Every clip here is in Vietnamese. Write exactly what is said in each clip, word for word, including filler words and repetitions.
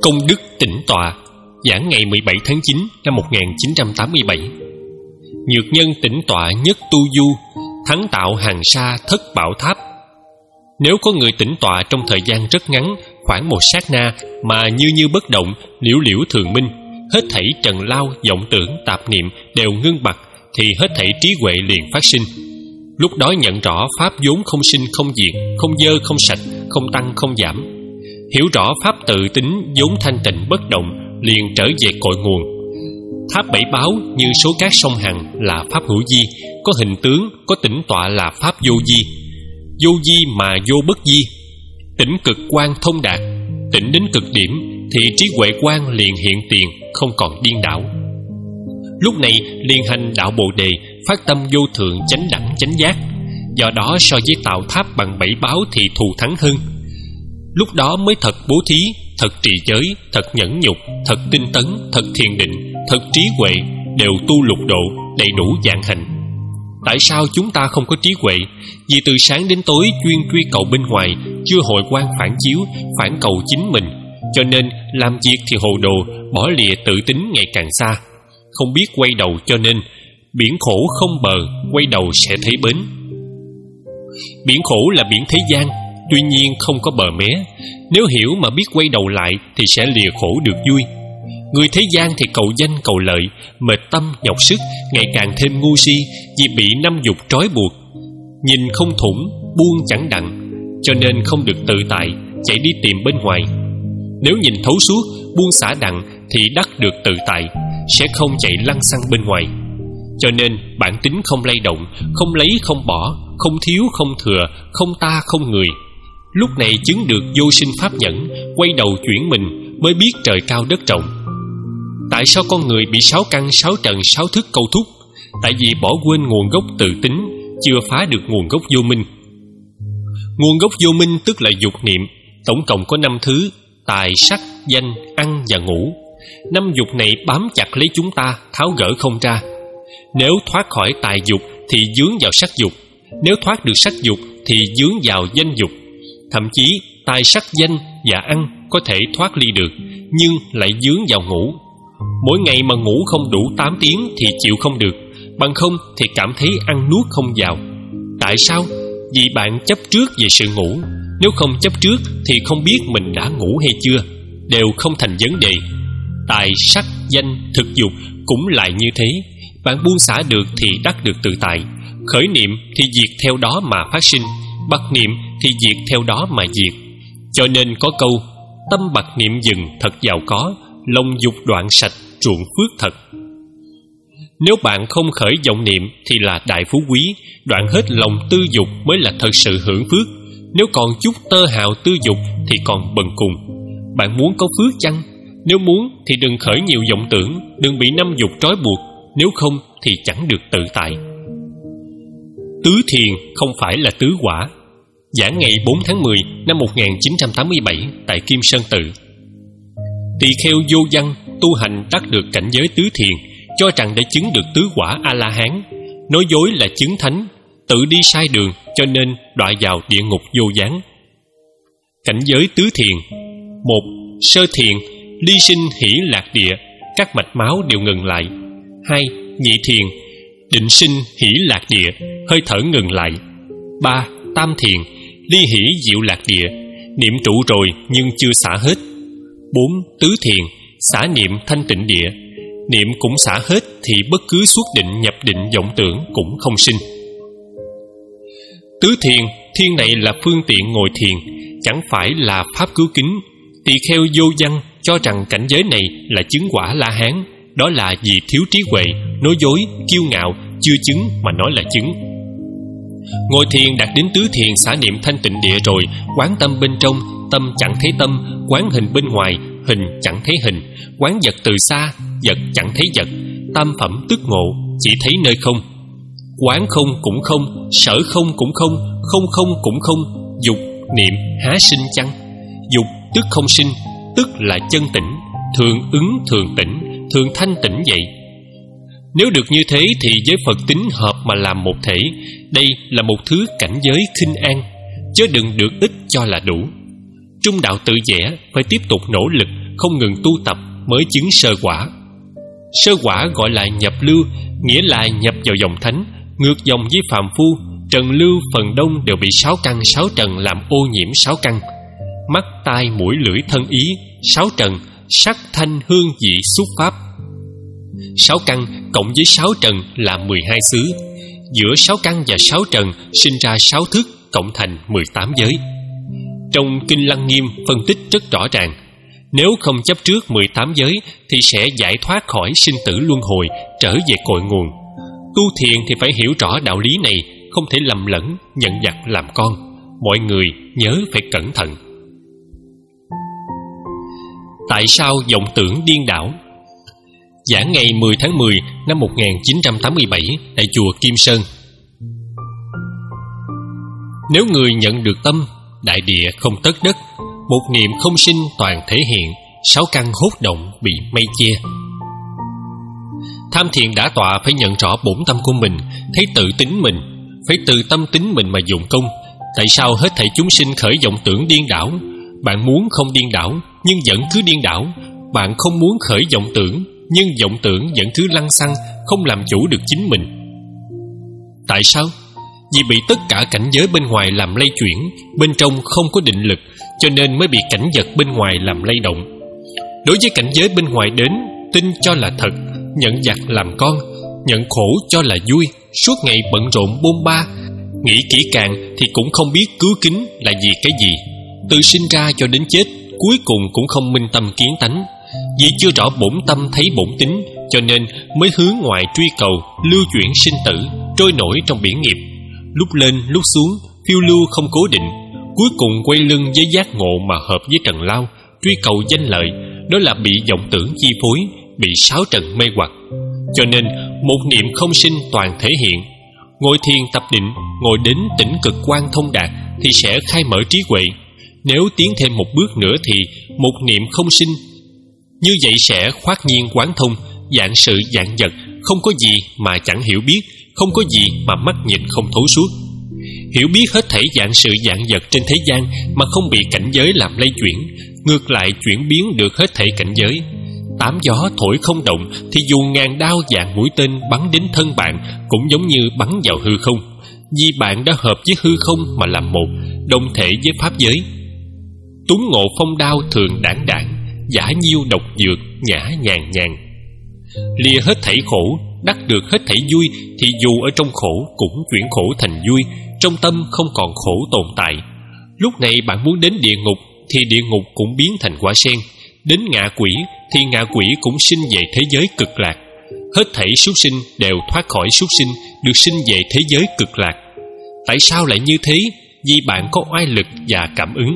Công đức tĩnh tọa, giảng ngày mười bảy tháng chín năm một nghìn chín trăm tám mươi bảy. Nhược nhân tĩnh tọa nhất tu du, thắng tạo hàng sa thất bảo tháp. Nếu có người tĩnh tọa trong thời gian rất ngắn, khoảng một sát na, mà như như bất động, liễu liễu thường minh, hết thảy trần lao, vọng tưởng, tạp niệm đều ngưng bặt, thì hết thảy trí huệ liền phát sinh. Lúc đó nhận rõ pháp vốn không sinh không diệt, không dơ không sạch, không tăng không giảm. Hiểu rõ pháp tự tính vốn thanh tịnh bất động, liền trở về cội nguồn. Tháp bảy báo như số cát sông Hằng là pháp hữu di, có hình tướng, có tĩnh tọa là pháp vô di. Vô di mà vô bất di. Tĩnh cực quan thông đạt, tĩnh đến cực điểm thì trí huệ quan liền hiện tiền, không còn điên đảo. Lúc này liền hành đạo Bồ Đề, phát tâm vô thượng chánh đẳng chánh giác. Do đó so với tạo tháp bằng bảy báo thì thù thắng hơn. Lúc đó mới thật bố thí, thật trì giới, thật nhẫn nhục, thật tinh tấn, thật thiền định, thật trí huệ, đều tu lục độ, đầy đủ dạng hành. Tại sao chúng ta không có trí huệ? Vì từ sáng đến tối chuyên truy cầu bên ngoài, chưa hội quan phản chiếu, phản cầu chính mình, cho nên làm việc thì hồ đồ, bỏ lìa tự tính ngày càng xa. Không biết quay đầu, cho nên biển khổ không bờ, quay đầu sẽ thấy bến. Biển khổ là biển thế gian, tuy nhiên không có bờ mé. Nếu hiểu mà biết quay đầu lại thì sẽ lìa khổ được vui. Người thế gian thì cầu danh cầu lợi, mệt tâm nhọc sức, ngày càng thêm ngu si, vì bị năm dục trói buộc. Nhìn không thủng, buông chẳng đặng, cho nên không được tự tại, chạy đi tìm bên ngoài. Nếu nhìn thấu suốt, buông xả đặng thì đắc được tự tại, sẽ không chạy lăng xăng bên ngoài. Cho nên bản tính không lay động, không lấy không bỏ, không thiếu không thừa, không ta không người. Lúc này chứng được vô sinh pháp nhẫn, quay đầu chuyển mình, mới biết trời cao đất rộng. Tại sao con người bị sáu căn, sáu trần, sáu thức câu thúc? Tại vì bỏ quên nguồn gốc tự tính, chưa phá được nguồn gốc vô minh. Nguồn gốc vô minh tức là dục niệm, tổng cộng có năm thứ: tài, sắc, danh, ăn và ngủ. Năm dục này bám chặt lấy chúng ta, tháo gỡ không ra. Nếu thoát khỏi tài dục thì dướng vào sắc dục, nếu thoát được sắc dục thì dướng vào danh dục. Thậm chí tài, sắc, danh và ăn có thể thoát ly được, nhưng lại dướng vào ngủ. Mỗi ngày mà ngủ không đủ tám tiếng thì chịu không được, bằng không thì cảm thấy ăn nuốt không vào. Tại sao? Vì bạn chấp trước về sự ngủ. Nếu không chấp trước thì không biết mình đã ngủ hay chưa, đều không thành vấn đề. Tài, sắc, danh, thực dục cũng lại như thế. Bạn buông xả được thì đắc được tự tại. Khởi niệm thì diệt theo đó mà phát sinh, bặt niệm thì diệt theo đó mà diệt. Cho nên có câu: tâm bặt niệm dừng thật giàu có, lòng dục đoạn sạch ruộng phước thật. Nếu bạn không khởi vọng niệm thì là đại phú quý, đoạn hết lòng tư dục mới là thật sự hưởng phước. Nếu còn chút tơ hào tư dục thì còn bần cùng. Bạn muốn có phước chăng? Nếu muốn thì đừng khởi nhiều vọng tưởng, đừng bị năm dục trói buộc, nếu không thì chẳng được tự tại. Tứ thiền không phải là tứ quả. Giảng ngày bốn tháng mười năm một nghìn chín trăm tám mươi bảy tại Kim Sơn Tự. Tỳ kheo vô văn tu hành đắc được cảnh giới tứ thiền, cho rằng đã chứng được tứ quả A-la-hán, nói dối là chứng thánh, tự đi sai đường, cho nên đọa vào địa ngục vô gián. Cảnh giới tứ thiền: một. Sơ thiền, ly sinh hỷ lạc địa, các mạch máu đều ngừng lại. Hai. Nhị thiền, định sinh hỷ lạc địa, hơi thở ngừng lại. Ba. Tam thiền, ly hỷ diệu lạc địa, niệm trụ rồi nhưng chưa xả hết. Bốn. Tứ thiền, xả niệm thanh tịnh địa, niệm cũng xả hết thì bất cứ xuất định nhập định vọng tưởng cũng không sinh. Tứ thiền, thiên này là phương tiện ngồi thiền, chẳng phải là pháp cứu kính. Tỳ kheo vô văn cho rằng cảnh giới này là chứng quả La Hán, đó là vì thiếu trí huệ, nói dối, kiêu ngạo, chưa chứng mà nói là chứng. Ngồi thiền đạt đến tứ thiền xả niệm thanh tịnh địa rồi, quán tâm bên trong, tâm chẳng thấy tâm, quán hình bên ngoài, hình chẳng thấy hình, quán vật từ xa, vật chẳng thấy vật, tam phẩm tức ngộ, chỉ thấy nơi không. Quán không cũng không, sở không cũng không, không không cũng không, dục, niệm há sinh chăng? Dục tức không sinh, tức là chân tĩnh, thường ứng thường tĩnh, thường thanh tĩnh vậy. Nếu được như thế thì với Phật tính hợp mà làm một thể. Đây là một thứ cảnh giới khinh an, chớ đừng được ít cho là đủ. Trung đạo tự vẽ phải tiếp tục nỗ lực, không ngừng tu tập mới chứng sơ quả. Sơ quả gọi là nhập lưu, nghĩa là nhập vào dòng thánh, ngược dòng với phàm phu. Trần lưu phần đông đều bị sáu căn sáu trần làm ô nhiễm sáu căn: mắt, tai, mũi, lưỡi, thân, ý. Sáu trần: sắc, thanh, hương, vị, xúc, pháp. Sáu căn cộng với sáu trần là mười hai xứ. Giữa sáu căn và sáu trần sinh ra sáu thức, cộng thành mười tám giới. Trong Kinh Lăng Nghiêm phân tích rất rõ ràng: nếu không chấp trước mười tám giới thì sẽ giải thoát khỏi sinh tử luân hồi, trở về cội nguồn. Tu thiền thì phải hiểu rõ đạo lý này, không thể lầm lẫn, nhận giặc làm con. Mọi người nhớ phải cẩn thận. Tại sao vọng tưởng điên đảo? Giảng ngày mười tháng mười năm một nghìn chín trăm tám mươi bảy tại chùa Kim Sơn. Nếu người nhận được tâm, đại địa không tất đất, một niệm không sinh toàn thể hiện, sáu căn hốt động bị mây che. Tham thiền đã tọa phải nhận rõ bổn tâm của mình, thấy tự tính mình, phải từ tâm tính mình mà dụng công. Tại sao hết thảy chúng sinh khởi vọng tưởng điên đảo? Bạn muốn không điên đảo nhưng vẫn cứ điên đảo. Bạn không muốn khởi vọng tưởng, nhưng vọng tưởng vẫn cứ lăng xăng, không làm chủ được chính mình. Tại sao? Vì bị tất cả cảnh giới bên ngoài làm lay chuyển, bên trong không có định lực, cho nên mới bị cảnh vật bên ngoài làm lay động. Đối với cảnh giới bên ngoài đến, tin cho là thật, nhận giặc làm con, nhận khổ cho là vui, suốt ngày bận rộn bôn ba, nghĩ kỹ càng thì cũng không biết cứu kính là vì cái gì. Từ sinh ra cho đến chết, cuối cùng cũng không minh tâm kiến tánh. Vì chưa rõ bổn tâm thấy bổn tính, cho nên mới hướng ngoài truy cầu, lưu chuyển sinh tử, trôi nổi trong biển nghiệp, lúc lên lúc xuống, phiêu lưu không cố định. Cuối cùng quay lưng với giác ngộ mà hợp với trần lao, truy cầu danh lợi. Đó là bị vọng tưởng chi phối, bị sáu trần mê hoặc. Cho nên một niệm không sinh toàn thể hiện. Ngồi thiền tập định, ngồi đến tỉnh cực quan thông đạt thì sẽ khai mở trí huệ. Nếu tiến thêm một bước nữa thì một niệm không sinh. Như vậy sẽ khoát nhiên quán thông, vạn sự vạn vật, không có gì mà chẳng hiểu biết, không có gì mà mắt nhìn không thấu suốt. Hiểu biết hết thảy vạn sự vạn vật trên thế gian mà không bị cảnh giới làm lay chuyển, ngược lại chuyển biến được hết thảy cảnh giới. Tám gió thổi không động thì dù ngàn đao vạn mũi tên bắn đến thân bạn cũng giống như bắn vào hư không, vì bạn đã hợp với hư không mà làm một, đồng thể với pháp giới. Túng ngộ phong đao thường đảng đảng, giả nhiêu độc dược nhã nhàn nhàn. Lìa hết thảy khổ, đắc được hết thảy vui thì dù ở trong khổ cũng chuyển khổ thành vui, trong tâm không còn khổ tồn tại. Lúc này bạn muốn đến địa ngục thì địa ngục cũng biến thành quả sen, đến ngạ quỷ thì ngạ quỷ cũng sinh về thế giới cực lạc. Hết thảy súc sinh đều thoát khỏi súc sinh, được sinh về thế giới cực lạc. Tại sao lại như thế? Vì bạn có oai lực và cảm ứng.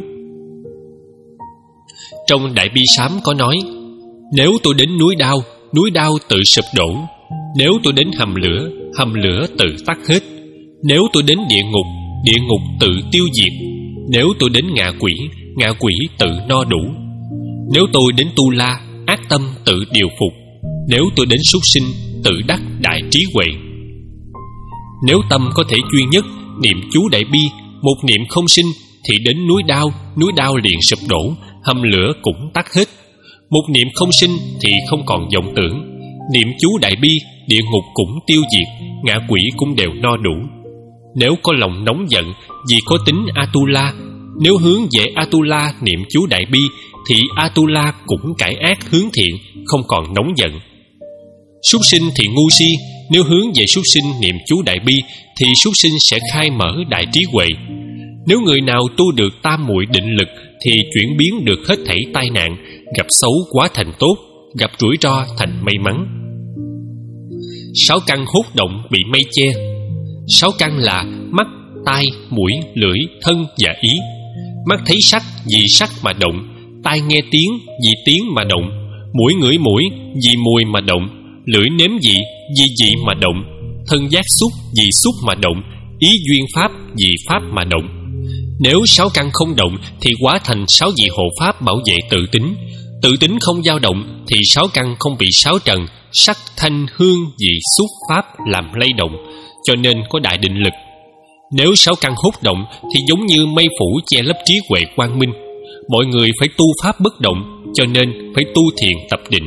Trong Đại Bi Sám có nói: nếu tôi đến núi đao, núi đao tự sụp đổ. Nếu tôi đến hầm lửa, hầm lửa tự tắt hết. Nếu tôi đến địa ngục, địa ngục tự tiêu diệt. Nếu tôi đến ngạ quỷ, ngạ quỷ tự no đủ. Nếu tôi đến tu la, ác tâm tự điều phục. Nếu tôi đến súc sinh, tự đắc đại trí huệ. Nếu tâm có thể duy nhất, niệm chú Đại Bi, một niệm không sinh, thì đến núi đao, núi đao liền sụp đổ, hầm lửa cũng tắt hết. Một niệm không sinh thì không còn vọng tưởng, niệm chú Đại Bi, địa ngục cũng tiêu diệt, ngạ quỷ cũng đều no đủ. Nếu có lòng nóng giận vì có tính Atula, nếu hướng về Atula niệm chú Đại Bi thì Atula cũng cải ác hướng thiện, không còn nóng giận. Súc sinh thì ngu si, nếu hướng về súc sinh niệm chú Đại Bi thì súc sinh sẽ khai mở đại trí huệ. Nếu người nào tu được tam muội định lực thì chuyển biến được hết thảy tai nạn, gặp xấu quá thành tốt, gặp rủi ro thành may mắn. Sáu căn hốt động bị mây che. Sáu căn là mắt, tai, mũi, lưỡi, thân và ý. Mắt thấy sắc vì sắc mà động, tai nghe tiếng vì tiếng mà động, mũi ngửi mũi vì mùi mà động, lưỡi nếm vị vì vị mà động, thân giác xúc vì xúc mà động, ý duyên pháp vì pháp mà động. Nếu sáu căn không động thì hóa thành sáu vị hộ pháp bảo vệ tự tính. Tự tính không dao động thì sáu căn không bị sáu trần sắc, thanh, hương, vị, xúc, pháp làm lay động, cho nên có đại định lực. Nếu sáu căn hốt động thì giống như mây phủ che lấp trí huệ quang minh. Mọi người phải tu pháp bất động, cho nên phải tu thiền tập định.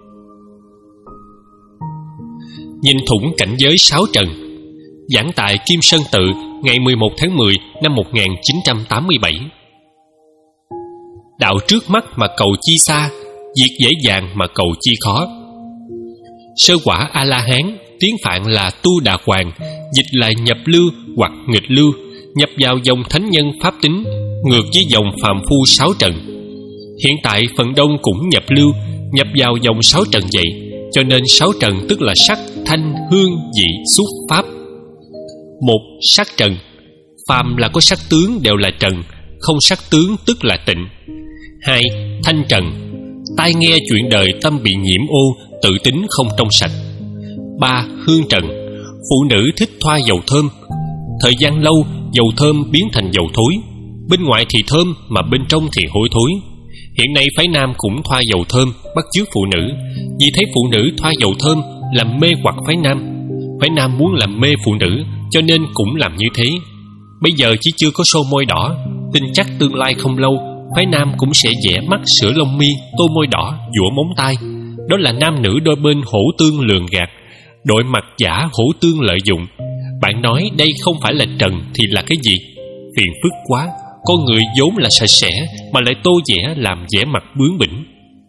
Nhìn thủng cảnh giới sáu trần. Giảng tại Kim Sơn Tự ngày mười một tháng mười năm một nghìn chín trăm tám mươi bảy. Đạo trước mắt mà cầu chi xa, việc dễ dàng mà cầu chi khó. Sơ quả A-la-hán, tiếng Phạn là Tu Đà Hoàng, dịch là nhập lưu hoặc nghịch lưu, nhập vào dòng thánh nhân pháp tính, ngược với dòng phàm phu sáu trần. Hiện tại phần đông cũng nhập lưu, nhập vào dòng sáu trần vậy, cho nên sáu trần tức là sắc, thanh, hương, vị, xúc, pháp. Một, sắc trần. Phàm là có sắc tướng đều là trần, không sắc tướng tức là tịnh. Hai, thanh trần. Tai nghe chuyện đời tâm bị nhiễm ô, tự tính không trong sạch. Ba, hương trần. Phụ nữ thích thoa dầu thơm. Thời gian lâu, dầu thơm biến thành dầu thối. Bên ngoài thì thơm mà bên trong thì hôi thối. Hiện nay phái nam cũng thoa dầu thơm, bắt chước phụ nữ. Vì thấy phụ nữ thoa dầu thơm làm mê hoặc phái nam. Phái nam muốn làm mê phụ nữ, cho nên cũng làm như thế. Bây giờ chỉ chưa có sâu môi đỏ, tin chắc tương lai không lâu phái nam cũng sẽ vẽ mắt, sửa lông mi, tô môi đỏ, dũa móng tay. Đó là nam nữ đôi bên hổ tương lường gạt, đội mặt giả hổ tương lợi dụng. Bạn nói đây không phải là trần thì là cái gì? Phiền phức quá. Con người vốn là sạch sẽ mà lại tô vẽ làm vẻ mặt bướng bỉnh.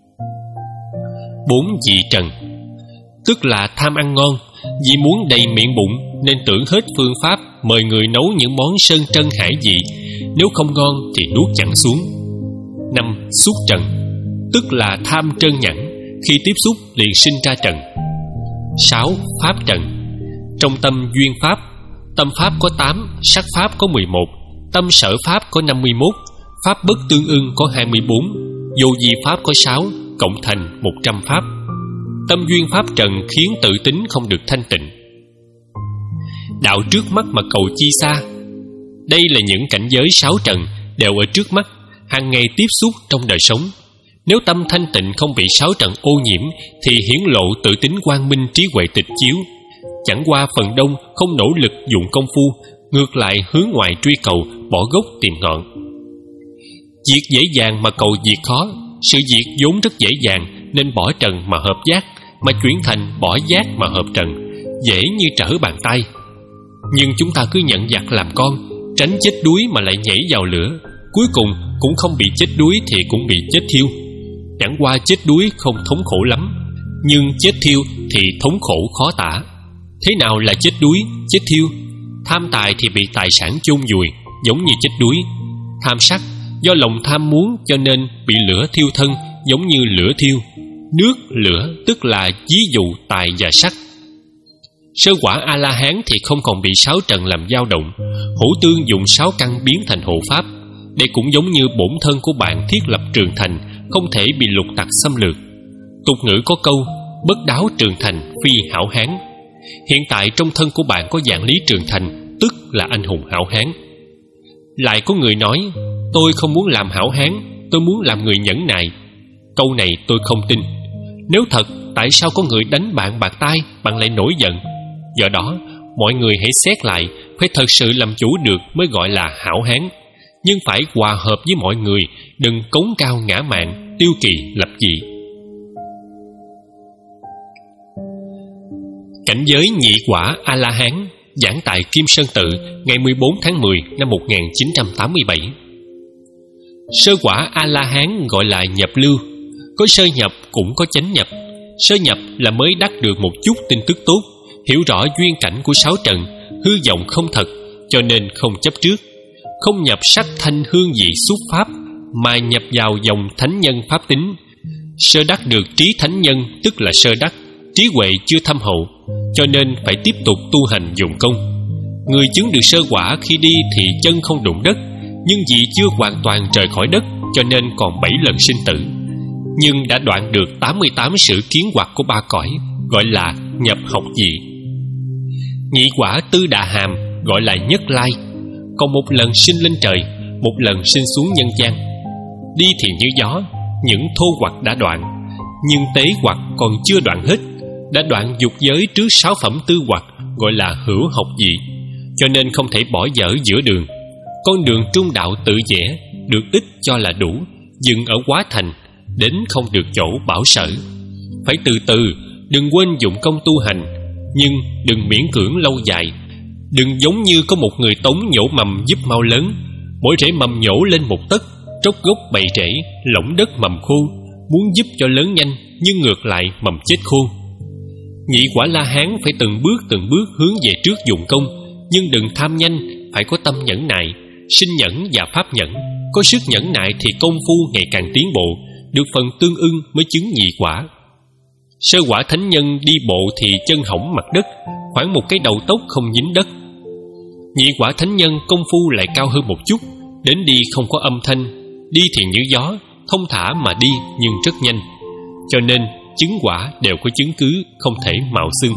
Bốn, dị trần. Tức là tham ăn ngon, vì muốn đầy miệng bụng nên tưởng hết phương pháp mời người nấu những món sơn trân hải vị. Nếu không ngon thì nuốt chẳng xuống. Năm, xúc trần. Tức là tham trân nhẵn, khi tiếp xúc liền sinh ra trần. Sáu, pháp trần. Trong tâm duyên pháp, tâm pháp có tám, sắc pháp có mười một, tâm sở pháp có năm mươi mốt, pháp bất tương ưng có hai mươi bốn, vô vi pháp có sáu, cộng thành một trăm pháp. Tâm duyên pháp trần khiến tự tính không được thanh tịnh. Đạo trước mắt mà cầu chi xa. Đây là những cảnh giới sáu trần đều ở trước mắt, hàng ngày tiếp xúc trong đời sống. Nếu tâm thanh tịnh không bị sáu trần ô nhiễm thì hiển lộ tự tính quang minh trí huệ tịch chiếu. Chẳng qua phần đông không nỗ lực dụng công phu, ngược lại hướng ngoài truy cầu, bỏ gốc tìm ngọn. Việc dễ dàng mà cầu việc khó. Sự việc vốn rất dễ dàng nên bỏ trần mà hợp giác, mà chuyển thành bỏ giác mà hợp trần, dễ như trở bàn tay. Nhưng chúng ta cứ nhận giặc làm con, tránh chết đuối mà lại nhảy vào lửa, cuối cùng cũng không bị chết đuối thì cũng bị chết thiêu. Chẳng qua chết đuối không thống khổ lắm, nhưng chết thiêu thì thống khổ khó tả. Thế nào là chết đuối, chết thiêu? Tham tài thì bị tài sản chôn vùi, giống như chết đuối. Tham sắc, do lòng tham muốn cho nên bị lửa thiêu thân, giống như lửa thiêu. Nước, lửa tức là ví dụ tài và sắc. Sơ quả A-la-hán thì không còn bị sáu trần làm dao động. Hổ tương dùng sáu căn biến thành hộ pháp. Đây cũng giống như bổn thân của bạn thiết lập trường thành, không thể bị lục tặc xâm lược. Tục ngữ có câu bất đáo trường thành phi hảo hán. Hiện tại trong thân của bạn có dạng lý trường thành, tức là anh hùng hảo hán. Lại có người nói tôi không muốn làm hảo hán, tôi muốn làm người nhẫn nại. Câu này tôi không tin. Nếu thật, tại sao có người đánh bạn bạc tai, bạn lại nổi giận? Do đó, mọi người hãy xét lại, phải thật sự làm chủ được mới gọi là hảo hán. Nhưng phải hòa hợp với mọi người, đừng cống cao ngã mạn, tiêu kỳ lập dị. Cảnh giới nhị quả A-la-hán, giảng tại Kim Sơn Tự ngày mười bốn tháng mười năm một nghìn chín trăm tám mươi bảy. Sơ quả A-la-hán gọi là nhập lưu. Có sơ nhập cũng có chánh nhập. Sơ nhập là mới đắc được một chút tin tức tốt, hiểu rõ duyên cảnh của sáu trần, hư vọng không thật, cho nên không chấp trước. Không nhập sắc thanh hương vị xúc pháp, mà nhập vào dòng thánh nhân pháp tính. Sơ đắc được trí thánh nhân, tức là sơ đắc, trí huệ chưa thâm hậu, cho nên phải tiếp tục tu hành dụng công. Người chứng được sơ quả khi đi thì chân không đụng đất, nhưng vì chưa hoàn toàn rời khỏi đất, cho nên còn bảy lần sinh tử. Nhưng đã đoạn được tám mươi tám sự kiến hoặc của ba cõi, gọi là nhập học vị. Nhị quả tư đà hàm gọi là nhất lai. Còn một lần sinh lên trời, một lần sinh xuống nhân gian. Đi thì như gió, những thô hoặc đã đoạn, nhưng tế hoặc còn chưa đoạn hết. Đã đoạn dục giới trước sáu phẩm tư hoặc, gọi là hữu học vị, cho nên không thể bỏ dở giữa đường. Con đường trung đạo tự vẽ, được ít cho là đủ, dừng ở quá thành, đến không được chỗ bảo sở. Phải từ từ, đừng quên dụng công tu hành, nhưng đừng miễn cưỡng lâu dài. Đừng giống như có một người tống nhổ mầm giúp mau lớn. Mỗi rễ mầm nhổ lên một tấc, tróc gốc bày rễ, lỏng đất mầm khô. Muốn giúp cho lớn nhanh, nhưng ngược lại mầm chết khô. Nhị quả La Hán phải từng bước từng bước hướng về trước dụng công, nhưng đừng tham nhanh, phải có tâm nhẫn nại. Sinh nhẫn và pháp nhẫn. Có sức nhẫn nại thì công phu ngày càng tiến bộ, được phần tương ưng mới chứng nhị quả. Sơ quả thánh nhân đi bộ thì chân hõng mặt đất, khoảng một cái đầu tóc không dính đất. Nhị quả thánh nhân công phu lại cao hơn một chút, đến đi không có âm thanh, đi thì như gió, thông thả mà đi nhưng rất nhanh. Cho nên chứng quả đều có chứng cứ, không thể mạo xưng.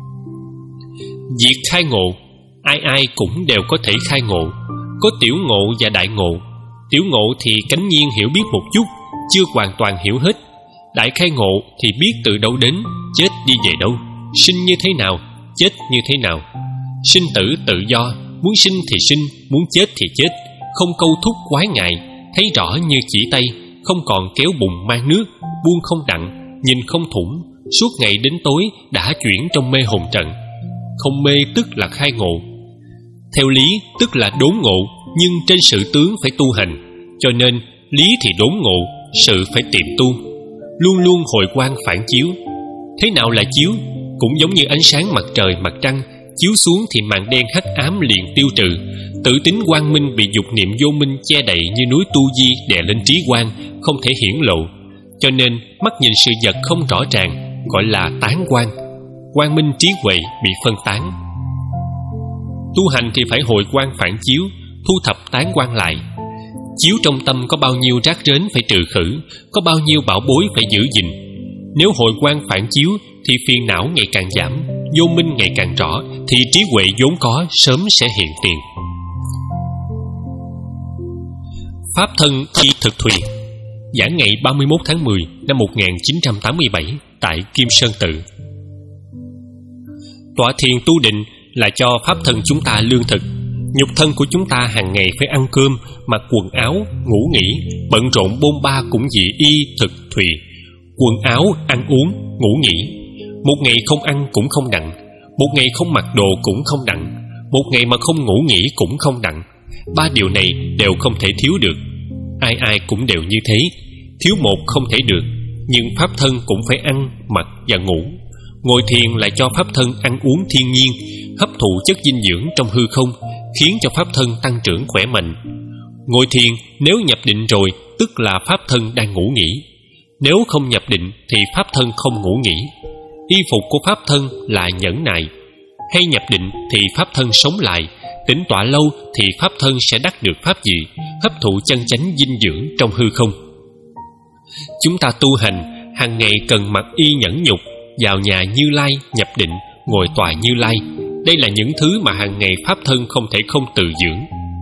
Việc khai ngộ, ai ai cũng đều có thể khai ngộ. Có tiểu ngộ và đại ngộ. Tiểu ngộ thì cánh nhiên hiểu biết một chút, chưa hoàn toàn hiểu hết. Đại khai ngộ thì biết từ đâu đến, chết đi về đâu, sinh như thế nào, chết như thế nào. Sinh tử tự do, muốn sinh thì sinh, muốn chết thì chết, không câu thúc quái ngại, thấy rõ như chỉ tay, không còn kéo bùn mang nước, buông không đặng, nhìn không thủng, suốt ngày đến tối đã chuyển trong mê hồn trận. Không mê tức là khai ngộ. Theo lý tức là đốn ngộ, nhưng trên sự tướng phải tu hành. Cho nên lý thì đốn ngộ, sự phải tìm tu. Luôn luôn hồi quang phản chiếu. Thế nào là chiếu? Cũng giống như ánh sáng mặt trời mặt trăng, chiếu xuống thì màn đen hắc ám liền tiêu trừ. Tự tính quang minh bị dục niệm vô minh che đậy như núi tu di đè lên trí quang, không thể hiển lộ. Cho nên mắt nhìn sự vật không rõ ràng, gọi là tán quang. Quang minh trí huệ bị phân tán. Tu hành thì phải hồi quang phản chiếu, thu thập tán quang lại. Chiếu trong tâm có bao nhiêu rác rến phải trừ khử, có bao nhiêu bảo bối phải giữ gìn. Nếu hồi quang phản chiếu thì phiền não ngày càng giảm, vô minh ngày càng rõ, thì trí huệ vốn có sớm sẽ hiện tiền. Pháp thân y thực thùy. Giảng ngày ba mươi mốt tháng mười năm một nghìn chín trăm tám mươi bảy tại Kim Sơn Tự. Tọa thiền tu định là cho pháp thân chúng ta lương thực. Nhục thân của chúng ta hàng ngày phải ăn cơm, mặc quần áo, ngủ nghỉ, bận rộn bôn ba cũng vì y thực thùy. Quần áo, ăn uống, ngủ nghỉ. Một ngày không ăn cũng không đặng, một ngày không mặc đồ cũng không đặng, một ngày mà không ngủ nghỉ cũng không đặng. Ba điều này đều không thể thiếu được. Ai ai cũng đều như thế. Thiếu một không thể được. Nhưng pháp thân cũng phải ăn, mặc và ngủ. Ngồi thiền lại cho pháp thân ăn uống thiên nhiên, hấp thụ chất dinh dưỡng trong hư không, khiến cho pháp thân tăng trưởng khỏe mạnh. Ngồi thiền nếu nhập định rồi, tức là pháp thân đang ngủ nghỉ. Nếu không nhập định thì pháp thân không ngủ nghỉ. Y phục của pháp thân là nhẫn nại. Hay nhập định thì pháp thân sống lại. Tĩnh tọa lâu thì pháp thân sẽ đắc được pháp gì? Hấp thụ chân chánh dinh dưỡng trong hư không. Chúng ta tu hành hàng ngày cần mặc y nhẫn nhục, vào nhà Như Lai nhập định, ngồi tòa Như Lai. Đây là những thứ mà hàng ngày pháp thân không thể không tự dưỡng.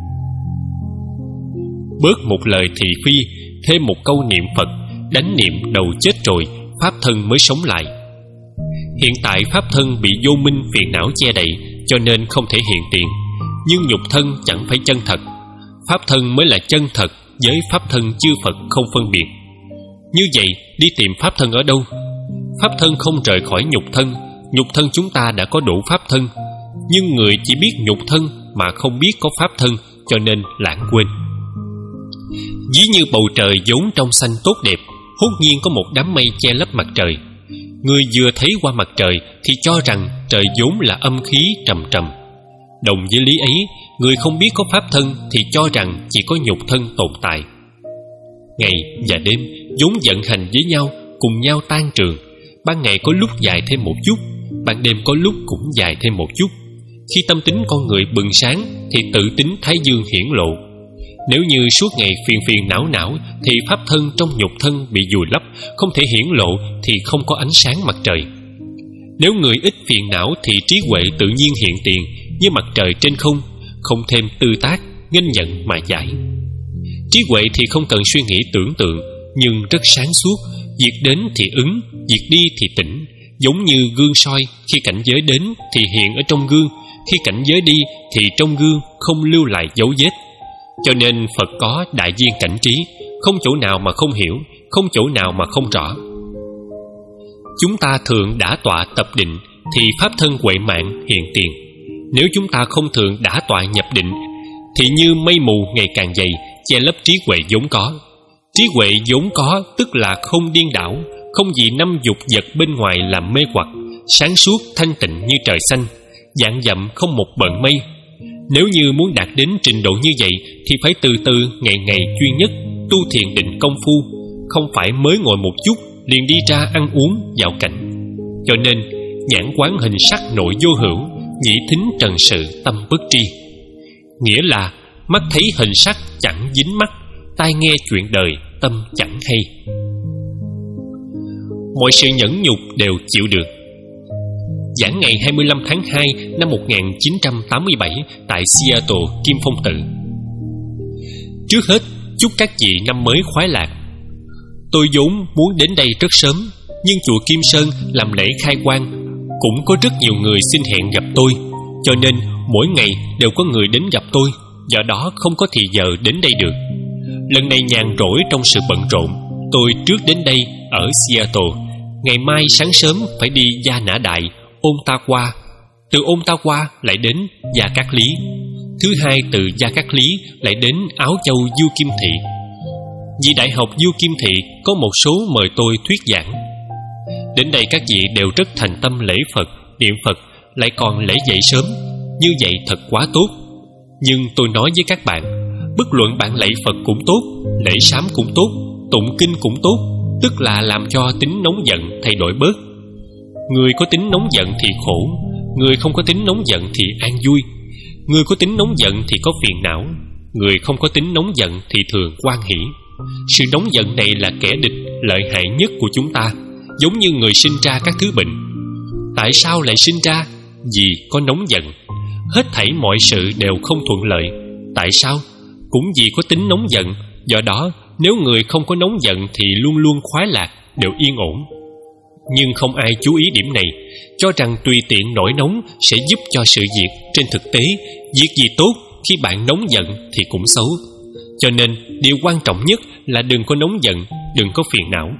Bớt một lời thị phi, thêm một câu niệm Phật, đánh niệm đầu chết rồi, pháp thân mới sống lại. Hiện tại pháp thân bị vô minh phiền não che đậy, cho nên không thể hiện tiền. Nhưng nhục thân chẳng phải chân thật. Pháp thân mới là chân thật, với pháp thân chư Phật không phân biệt. Như vậy đi tìm pháp thân ở đâu? Pháp thân không rời khỏi nhục thân. Nhục thân chúng ta đã có đủ pháp thân. Nhưng người chỉ biết nhục thân mà không biết có pháp thân, cho nên lãng quên. Ví như bầu trời vốn trong xanh tốt đẹp, hốt nhiên có một đám mây che lấp mặt trời. Người vừa thấy qua mặt trời thì cho rằng trời vốn là âm khí trầm trầm. Đồng với lý ấy, người không biết có pháp thân thì cho rằng chỉ có nhục thân tồn tại. Ngày và đêm vốn vận hành với nhau, cùng nhau tan trường. Ban ngày có lúc dài thêm một chút, ban đêm có lúc cũng dài thêm một chút. Khi tâm tính con người bừng sáng thì tự tính Thái Dương hiển lộ. Nếu như suốt ngày phiền phiền não não thì pháp thân trong nhục thân bị vùi lấp, không thể hiển lộ thì không có ánh sáng mặt trời. Nếu người ít phiền não thì trí huệ tự nhiên hiện tiền như mặt trời trên không, không thêm tư tác, nghênh nhận mà giải. Trí huệ thì không cần suy nghĩ tưởng tượng, nhưng rất sáng suốt. Việc đến thì ứng, việc đi thì tỉnh. Giống như gương soi, khi cảnh giới đến thì hiện ở trong gương, khi cảnh giới đi thì trong gương không lưu lại dấu vết. Cho nên Phật có đại viên cảnh trí, không chỗ nào mà không hiểu, không chỗ nào mà không rõ. Chúng ta thường đả tọa tập định thì pháp thân huệ mạng hiện tiền. Nếu chúng ta không thường đả tọa nhập định thì như mây mù ngày càng dày, che lấp trí huệ vốn có. Trí huệ vốn có tức là không điên đảo, không vì năm dục vật bên ngoài làm mê hoặc, sáng suốt thanh tịnh như trời xanh, vạn dặm không một bận mây. Nếu như muốn đạt đến trình độ như vậy thì phải từ từ, ngày ngày chuyên nhất tu thiền định công phu, không phải mới ngồi một chút liền đi ra ăn uống vào cảnh. Cho nên nhãn quán hình sắc nội vô hữu, nhĩ thính trần sự tâm bất tri. Nghĩa là mắt thấy hình sắc chẳng dính mắt, tai nghe chuyện đời tâm chẳng hay. Mọi sự nhẫn nhục đều chịu được. Giảng ngày hai mươi lăm tháng hai năm một nghìn chín trăm tám mươi bảy tại Seattle, Kim Phong Tự. Trước hết, chúc các vị năm mới khoái lạc. Tôi vốn muốn đến đây rất sớm, nhưng chùa Kim Sơn làm lễ khai quang, cũng có rất nhiều người xin hẹn gặp tôi, cho nên mỗi ngày đều có người đến gặp tôi, do đó không có thì giờ đến đây được. Lần này nhàn rỗi trong sự bận rộn, tôi trước đến đây ở Seattle. Ngày mai sáng sớm phải đi Gia Nã Đại, Ottawa. Từ Ottawa lại đến Gia Cát Lý. Thứ hai từ Gia Cát Lý lại đến Áo Châu Du Kim Thị. Vì Đại học Du Kim Thị có một số mời tôi thuyết giảng. Đến đây các vị đều rất thành tâm lễ Phật, niệm Phật, lại còn lễ dậy sớm. Như vậy thật quá tốt. Nhưng tôi nói với các bạn, bất luận bạn lạy Phật cũng tốt, lễ sám cũng tốt, tụng kinh cũng tốt, tức là làm cho tính nóng giận thay đổi bớt. Người có tính nóng giận thì khổ, người không có tính nóng giận thì an vui. Người có tính nóng giận thì có phiền não, người không có tính nóng giận thì thường hoan hỷ. Sự nóng giận này là kẻ địch lợi hại nhất của chúng ta, giống như người sinh ra các thứ bệnh. Tại sao lại sinh ra? Vì có nóng giận. Hết thảy mọi sự đều không thuận lợi. Tại sao? Cũng vì có tính nóng giận. Do đó, nếu người không có nóng giận thì luôn luôn khoái lạc, đều yên ổn. Nhưng không ai chú ý điểm này, cho rằng tùy tiện nổi nóng sẽ giúp cho sự việc. Trên thực tế, việc gì tốt khi bạn nóng giận thì cũng xấu. Cho nên, điều quan trọng nhất là đừng có nóng giận, đừng có phiền não.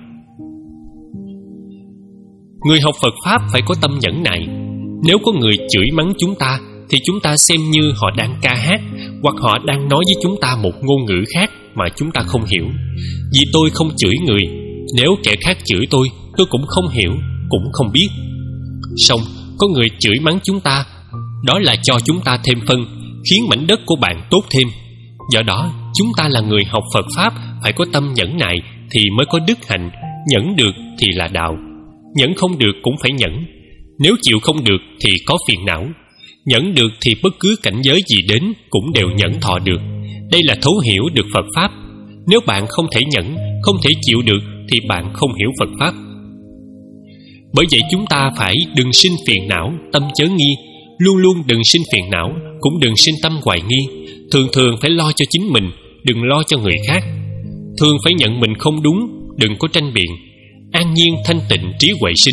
Người học Phật Pháp phải có tâm nhẫn nại. Nếu có người chửi mắng chúng ta thì chúng ta xem như họ đang ca hát, hoặc họ đang nói với chúng ta một ngôn ngữ khác mà chúng ta không hiểu. Vì tôi không chửi người, nếu kẻ khác chửi tôi, tôi cũng không hiểu, cũng không biết. Song có người chửi mắng chúng ta, đó là cho chúng ta thêm phân, khiến mảnh đất của bạn tốt thêm. Do đó, chúng ta là người học Phật Pháp phải có tâm nhẫn nại thì mới có đức hạnh. Nhẫn được thì là đạo, nhẫn không được cũng phải nhẫn. Nếu chịu không được thì có phiền não. Nhẫn được thì bất cứ cảnh giới gì đến cũng đều nhẫn thọ được. Đây là thấu hiểu được Phật Pháp. Nếu bạn không thể nhẫn, không thể chịu được thì bạn không hiểu Phật Pháp. Bởi vậy chúng ta phải đừng sinh phiền não, tâm chớ nghi. Luôn luôn đừng sinh phiền não, cũng đừng sinh tâm hoài nghi. Thường thường phải lo cho chính mình, đừng lo cho người khác. Thường phải nhận mình không đúng, đừng có tranh biện. An nhiên thanh tịnh trí huệ sinh.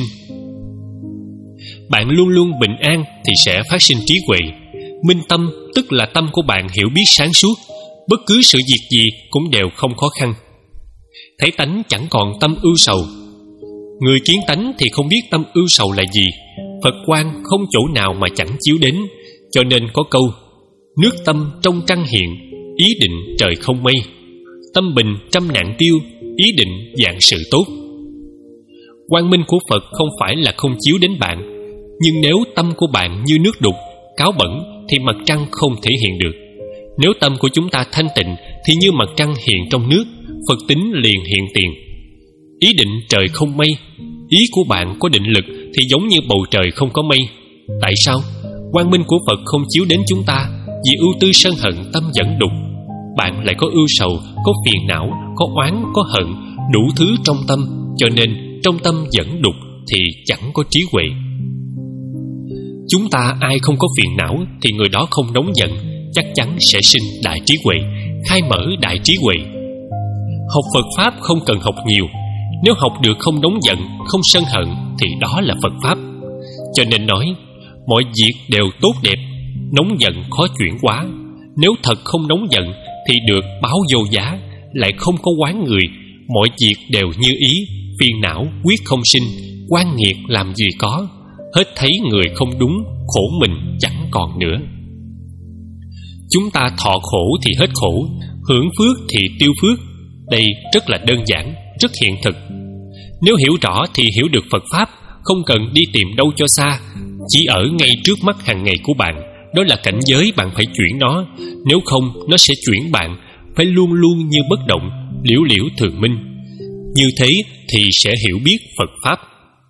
Bạn luôn luôn bình an thì sẽ phát sinh trí huệ. Minh tâm tức là tâm của bạn hiểu biết sáng suốt. Bất cứ sự việc gì cũng đều không khó khăn. Thấy tánh chẳng còn tâm ưu sầu. Người kiến tánh thì không biết tâm ưu sầu là gì. Phật quang không chỗ nào mà chẳng chiếu đến. Cho nên có câu: nước tâm trong trăng hiện, ý định trời không mây. Tâm bình trăm nạn tiêu, ý định vạn sự tốt. Quang minh của Phật không phải là không chiếu đến bạn. Nhưng nếu tâm của bạn như nước đục, cáo bẩn thì mặt trăng không thể hiện được. Nếu tâm của chúng ta thanh tịnh thì như mặt trăng hiện trong nước, Phật tính liền hiện tiền. Ý định trời không mây. Ý của bạn có định lực thì giống như bầu trời không có mây. Tại sao? Quang minh của Phật không chiếu đến chúng ta. Vì ưu tư sân hận tâm dẫn đục. Bạn lại có ưu sầu, có phiền não, có oán, có hận, đủ thứ trong tâm. Cho nên trong tâm dẫn đục thì chẳng có trí huệ. Chúng ta ai không có phiền não thì người đó không nóng giận, chắc chắn sẽ sinh đại trí huệ, khai mở đại trí huệ. Học Phật Pháp không cần học nhiều. Nếu học được không nóng giận, không sân hận thì đó là Phật Pháp. Cho nên nói, mọi việc đều tốt đẹp, nóng giận khó chuyển hóa. Nếu thật không nóng giận thì được báo vô giá, lại không có oán người, mọi việc đều như ý, phiền não quyết không sinh, oan nghiệt làm gì có, hết thấy người không đúng, khổ mình chẳng còn nữa. Chúng ta thọ khổ thì hết khổ, hưởng phước thì tiêu phước. Đây rất là đơn giản, rất hiện thực. Nếu hiểu rõ thì hiểu được Phật Pháp, không cần đi tìm đâu cho xa, chỉ ở ngay trước mắt hàng ngày của bạn. Đó là cảnh giới bạn phải chuyển nó, nếu không nó sẽ chuyển bạn, phải luôn luôn như bất động, liễu liễu thường minh. Như thế thì sẽ hiểu biết Phật Pháp.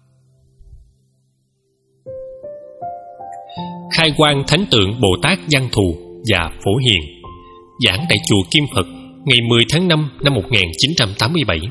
Khai quang thánh tượng Bồ Tát Văn Thù và Phổ Hiền. Giảng tại chùa Kim Phật, ngày mười tháng năm năm một nghìn chín trăm tám mươi bảy.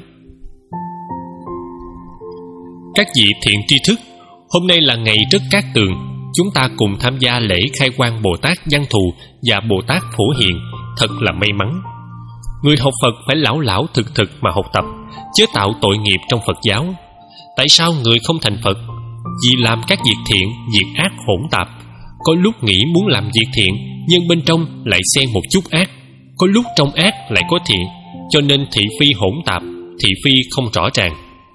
Các vị thiện tri thức, hôm nay là ngày rất cát tường. Chúng ta cùng tham gia lễ khai quang Bồ Tát Văn Thù và Bồ Tát Phổ Hiền, thật là may mắn. Người học Phật phải lão lão thực thực mà học tập, chớ tạo tội nghiệp trong Phật giáo. Tại sao người không thành Phật? Vì làm các việc thiện, việc ác hỗn tạp. Có lúc nghĩ muốn làm việc thiện, nhưng bên trong lại xen một chút ác. Có lúc trong ác lại có thiện, cho nên thị phi hỗn tạp, thị phi không rõ ràng.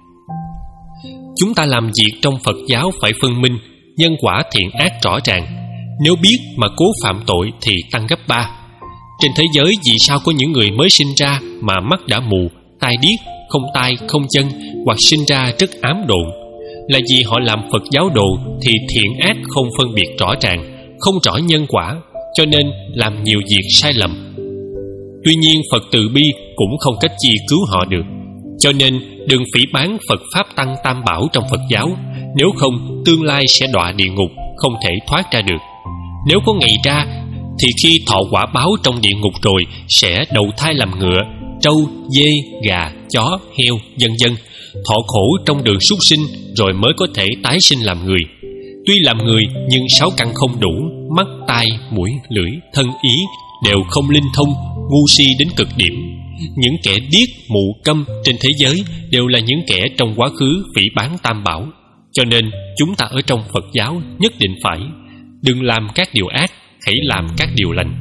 Chúng ta làm việc trong Phật giáo phải phân minh, nhân quả thiện ác rõ ràng. Nếu biết mà cố phạm tội thì tăng gấp ba. Trên thế giới vì sao có những người mới sinh ra mà mắt đã mù, tai điếc, không tai, không chân, hoặc sinh ra rất ám độn? Là vì họ làm Phật giáo đồ thì thiện ác không phân biệt rõ ràng, không rõ nhân quả, cho nên làm nhiều việc sai lầm. Tuy nhiên Phật từ bi cũng không cách gì cứu họ được. Cho nên đừng phỉ báng Phật Pháp Tăng Tam Bảo trong Phật giáo, nếu không tương lai sẽ đọa địa ngục, không thể thoát ra được. Nếu có ngày ra thì khi thọ quả báo trong địa ngục rồi sẽ đầu thai làm ngựa, trâu, dê, gà, chó, heo, vân vân, thọ khổ trong đường súc sinh rồi mới có thể tái sinh làm người. Tuy làm người nhưng sáu căn không đủ, mắt, tai, mũi, lưỡi, thân, ý đều không linh thông, ngu si đến cực điểm. Những kẻ điếc, mù, câm trên thế giới đều là những kẻ trong quá khứ phỉ báng Tam Bảo. Cho nên chúng ta ở trong Phật giáo nhất định phải đừng làm các điều ác, hãy làm các điều lành.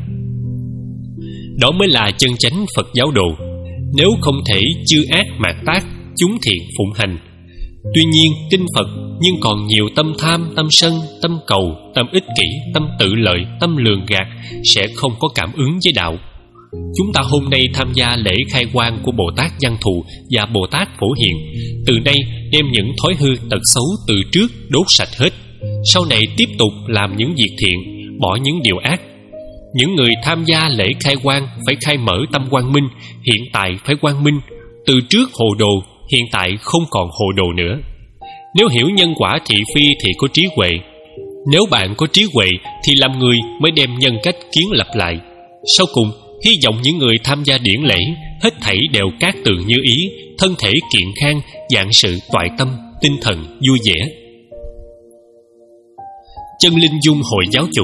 Đó mới là chân chánh Phật giáo đồ. Nếu không thể chư ác mạt tác, chúng thiện phụng hành. Tuy nhiên kinh Phật nhưng còn nhiều tâm tham, tâm sân, tâm cầu, tâm ích kỷ, tâm tự lợi, tâm lường gạt, sẽ không có cảm ứng với đạo. Chúng ta hôm nay tham gia lễ khai quang của Bồ Tát Văn Thù và Bồ Tát Phổ Hiền, từ nay đem những thói hư tật xấu từ trước đốt sạch hết. Sau này tiếp tục làm những việc thiện, bỏ những điều ác. Những người tham gia lễ khai quang phải khai mở tâm quang minh, hiện tại phải quang minh. Từ trước hồ đồ, hiện tại không còn hồ đồ nữa. Nếu hiểu nhân quả thị phi thì có trí huệ. Nếu bạn có trí huệ thì làm người mới đem nhân cách kiến lập lại. Sau cùng, hy vọng những người tham gia điển lễ hết thảy đều cát tường như ý, thân thể kiện khang, vạn sự toại tâm, tinh thần vui vẻ. Chân Linh Dung Hội Giáo Chủ.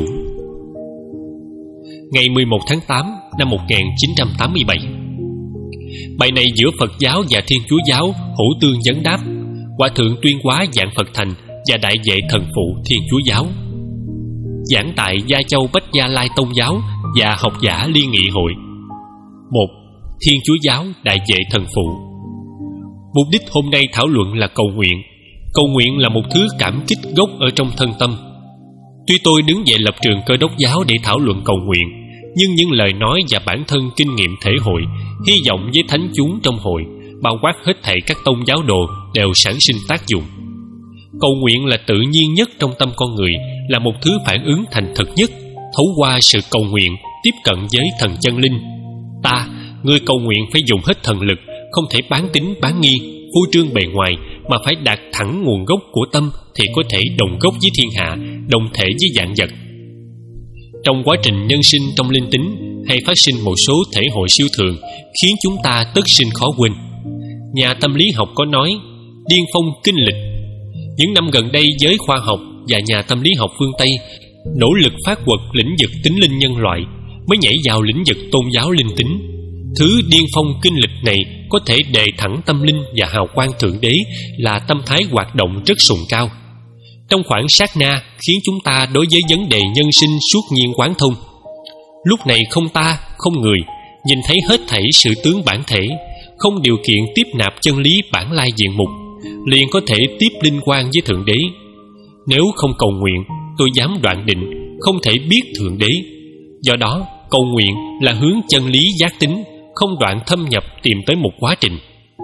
Ngày mười một tháng tám năm một nghìn chín trăm tám mươi bảy. Bài này giữa Phật giáo và Thiên Chúa giáo hữu tương vấn đáp. Hòa thượng Tuyên Hóa giảng Phật Thành và Đại Vệ Thần Phụ Thiên Chúa giáo. Giảng tại Gia Châu Bách Gia Lai Tôn giáo và Học giả Liên Nghị Hội. Một. Thiên Chúa giáo Đại Vệ Thần Phụ. Mục đích hôm nay thảo luận là cầu nguyện. Cầu nguyện là một thứ cảm kích gốc ở trong thân tâm. Tuy tôi đứng về lập trường Cơ Đốc giáo để thảo luận cầu nguyện, nhưng những lời nói và bản thân kinh nghiệm thể hội, hy vọng với thánh chúng trong hội, bao quát hết thảy các tôn giáo đồ đều sản sinh tác dụng. Cầu nguyện là tự nhiên nhất trong tâm con người, là một thứ phản ứng thành thực nhất, thấu qua sự cầu nguyện tiếp cận với thần chân linh. Ta, người cầu nguyện phải dùng hết thần lực, không thể bán tín bán nghi, phô trương bề ngoài, mà phải đạt thẳng nguồn gốc của tâm thì có thể đồng gốc với thiên hạ, đồng thể với vạn vật. Trong quá trình nhân sinh trong linh tính hay phát sinh một số thể hội siêu thường khiến chúng ta tất sinh khó quên. Nhà tâm lý học có nói điên phong kinh lịch. Những năm gần đây, giới khoa học và nhà tâm lý học phương Tây nỗ lực phát quật lĩnh vực tính linh nhân loại, mới nhảy vào lĩnh vực tôn giáo linh tính. Thứ điên phong kinh lịch này có thể đề thẳng tâm linh và hào quang thượng đế, là tâm thái hoạt động rất sùng cao. Trong khoảng sát na khiến chúng ta đối với vấn đề nhân sinh suốt nhiên quán thông. Lúc này không ta, không người, nhìn thấy hết thảy sự tướng bản thể, không điều kiện tiếp nạp chân lý bản lai diện mục, liền có thể tiếp linh quan với Thượng Đế. Nếu không cầu nguyện, tôi dám đoạn định không thể biết Thượng Đế. Do đó, cầu nguyện là hướng chân lý giác tính, không đoạn thâm nhập tìm tới một quá trình.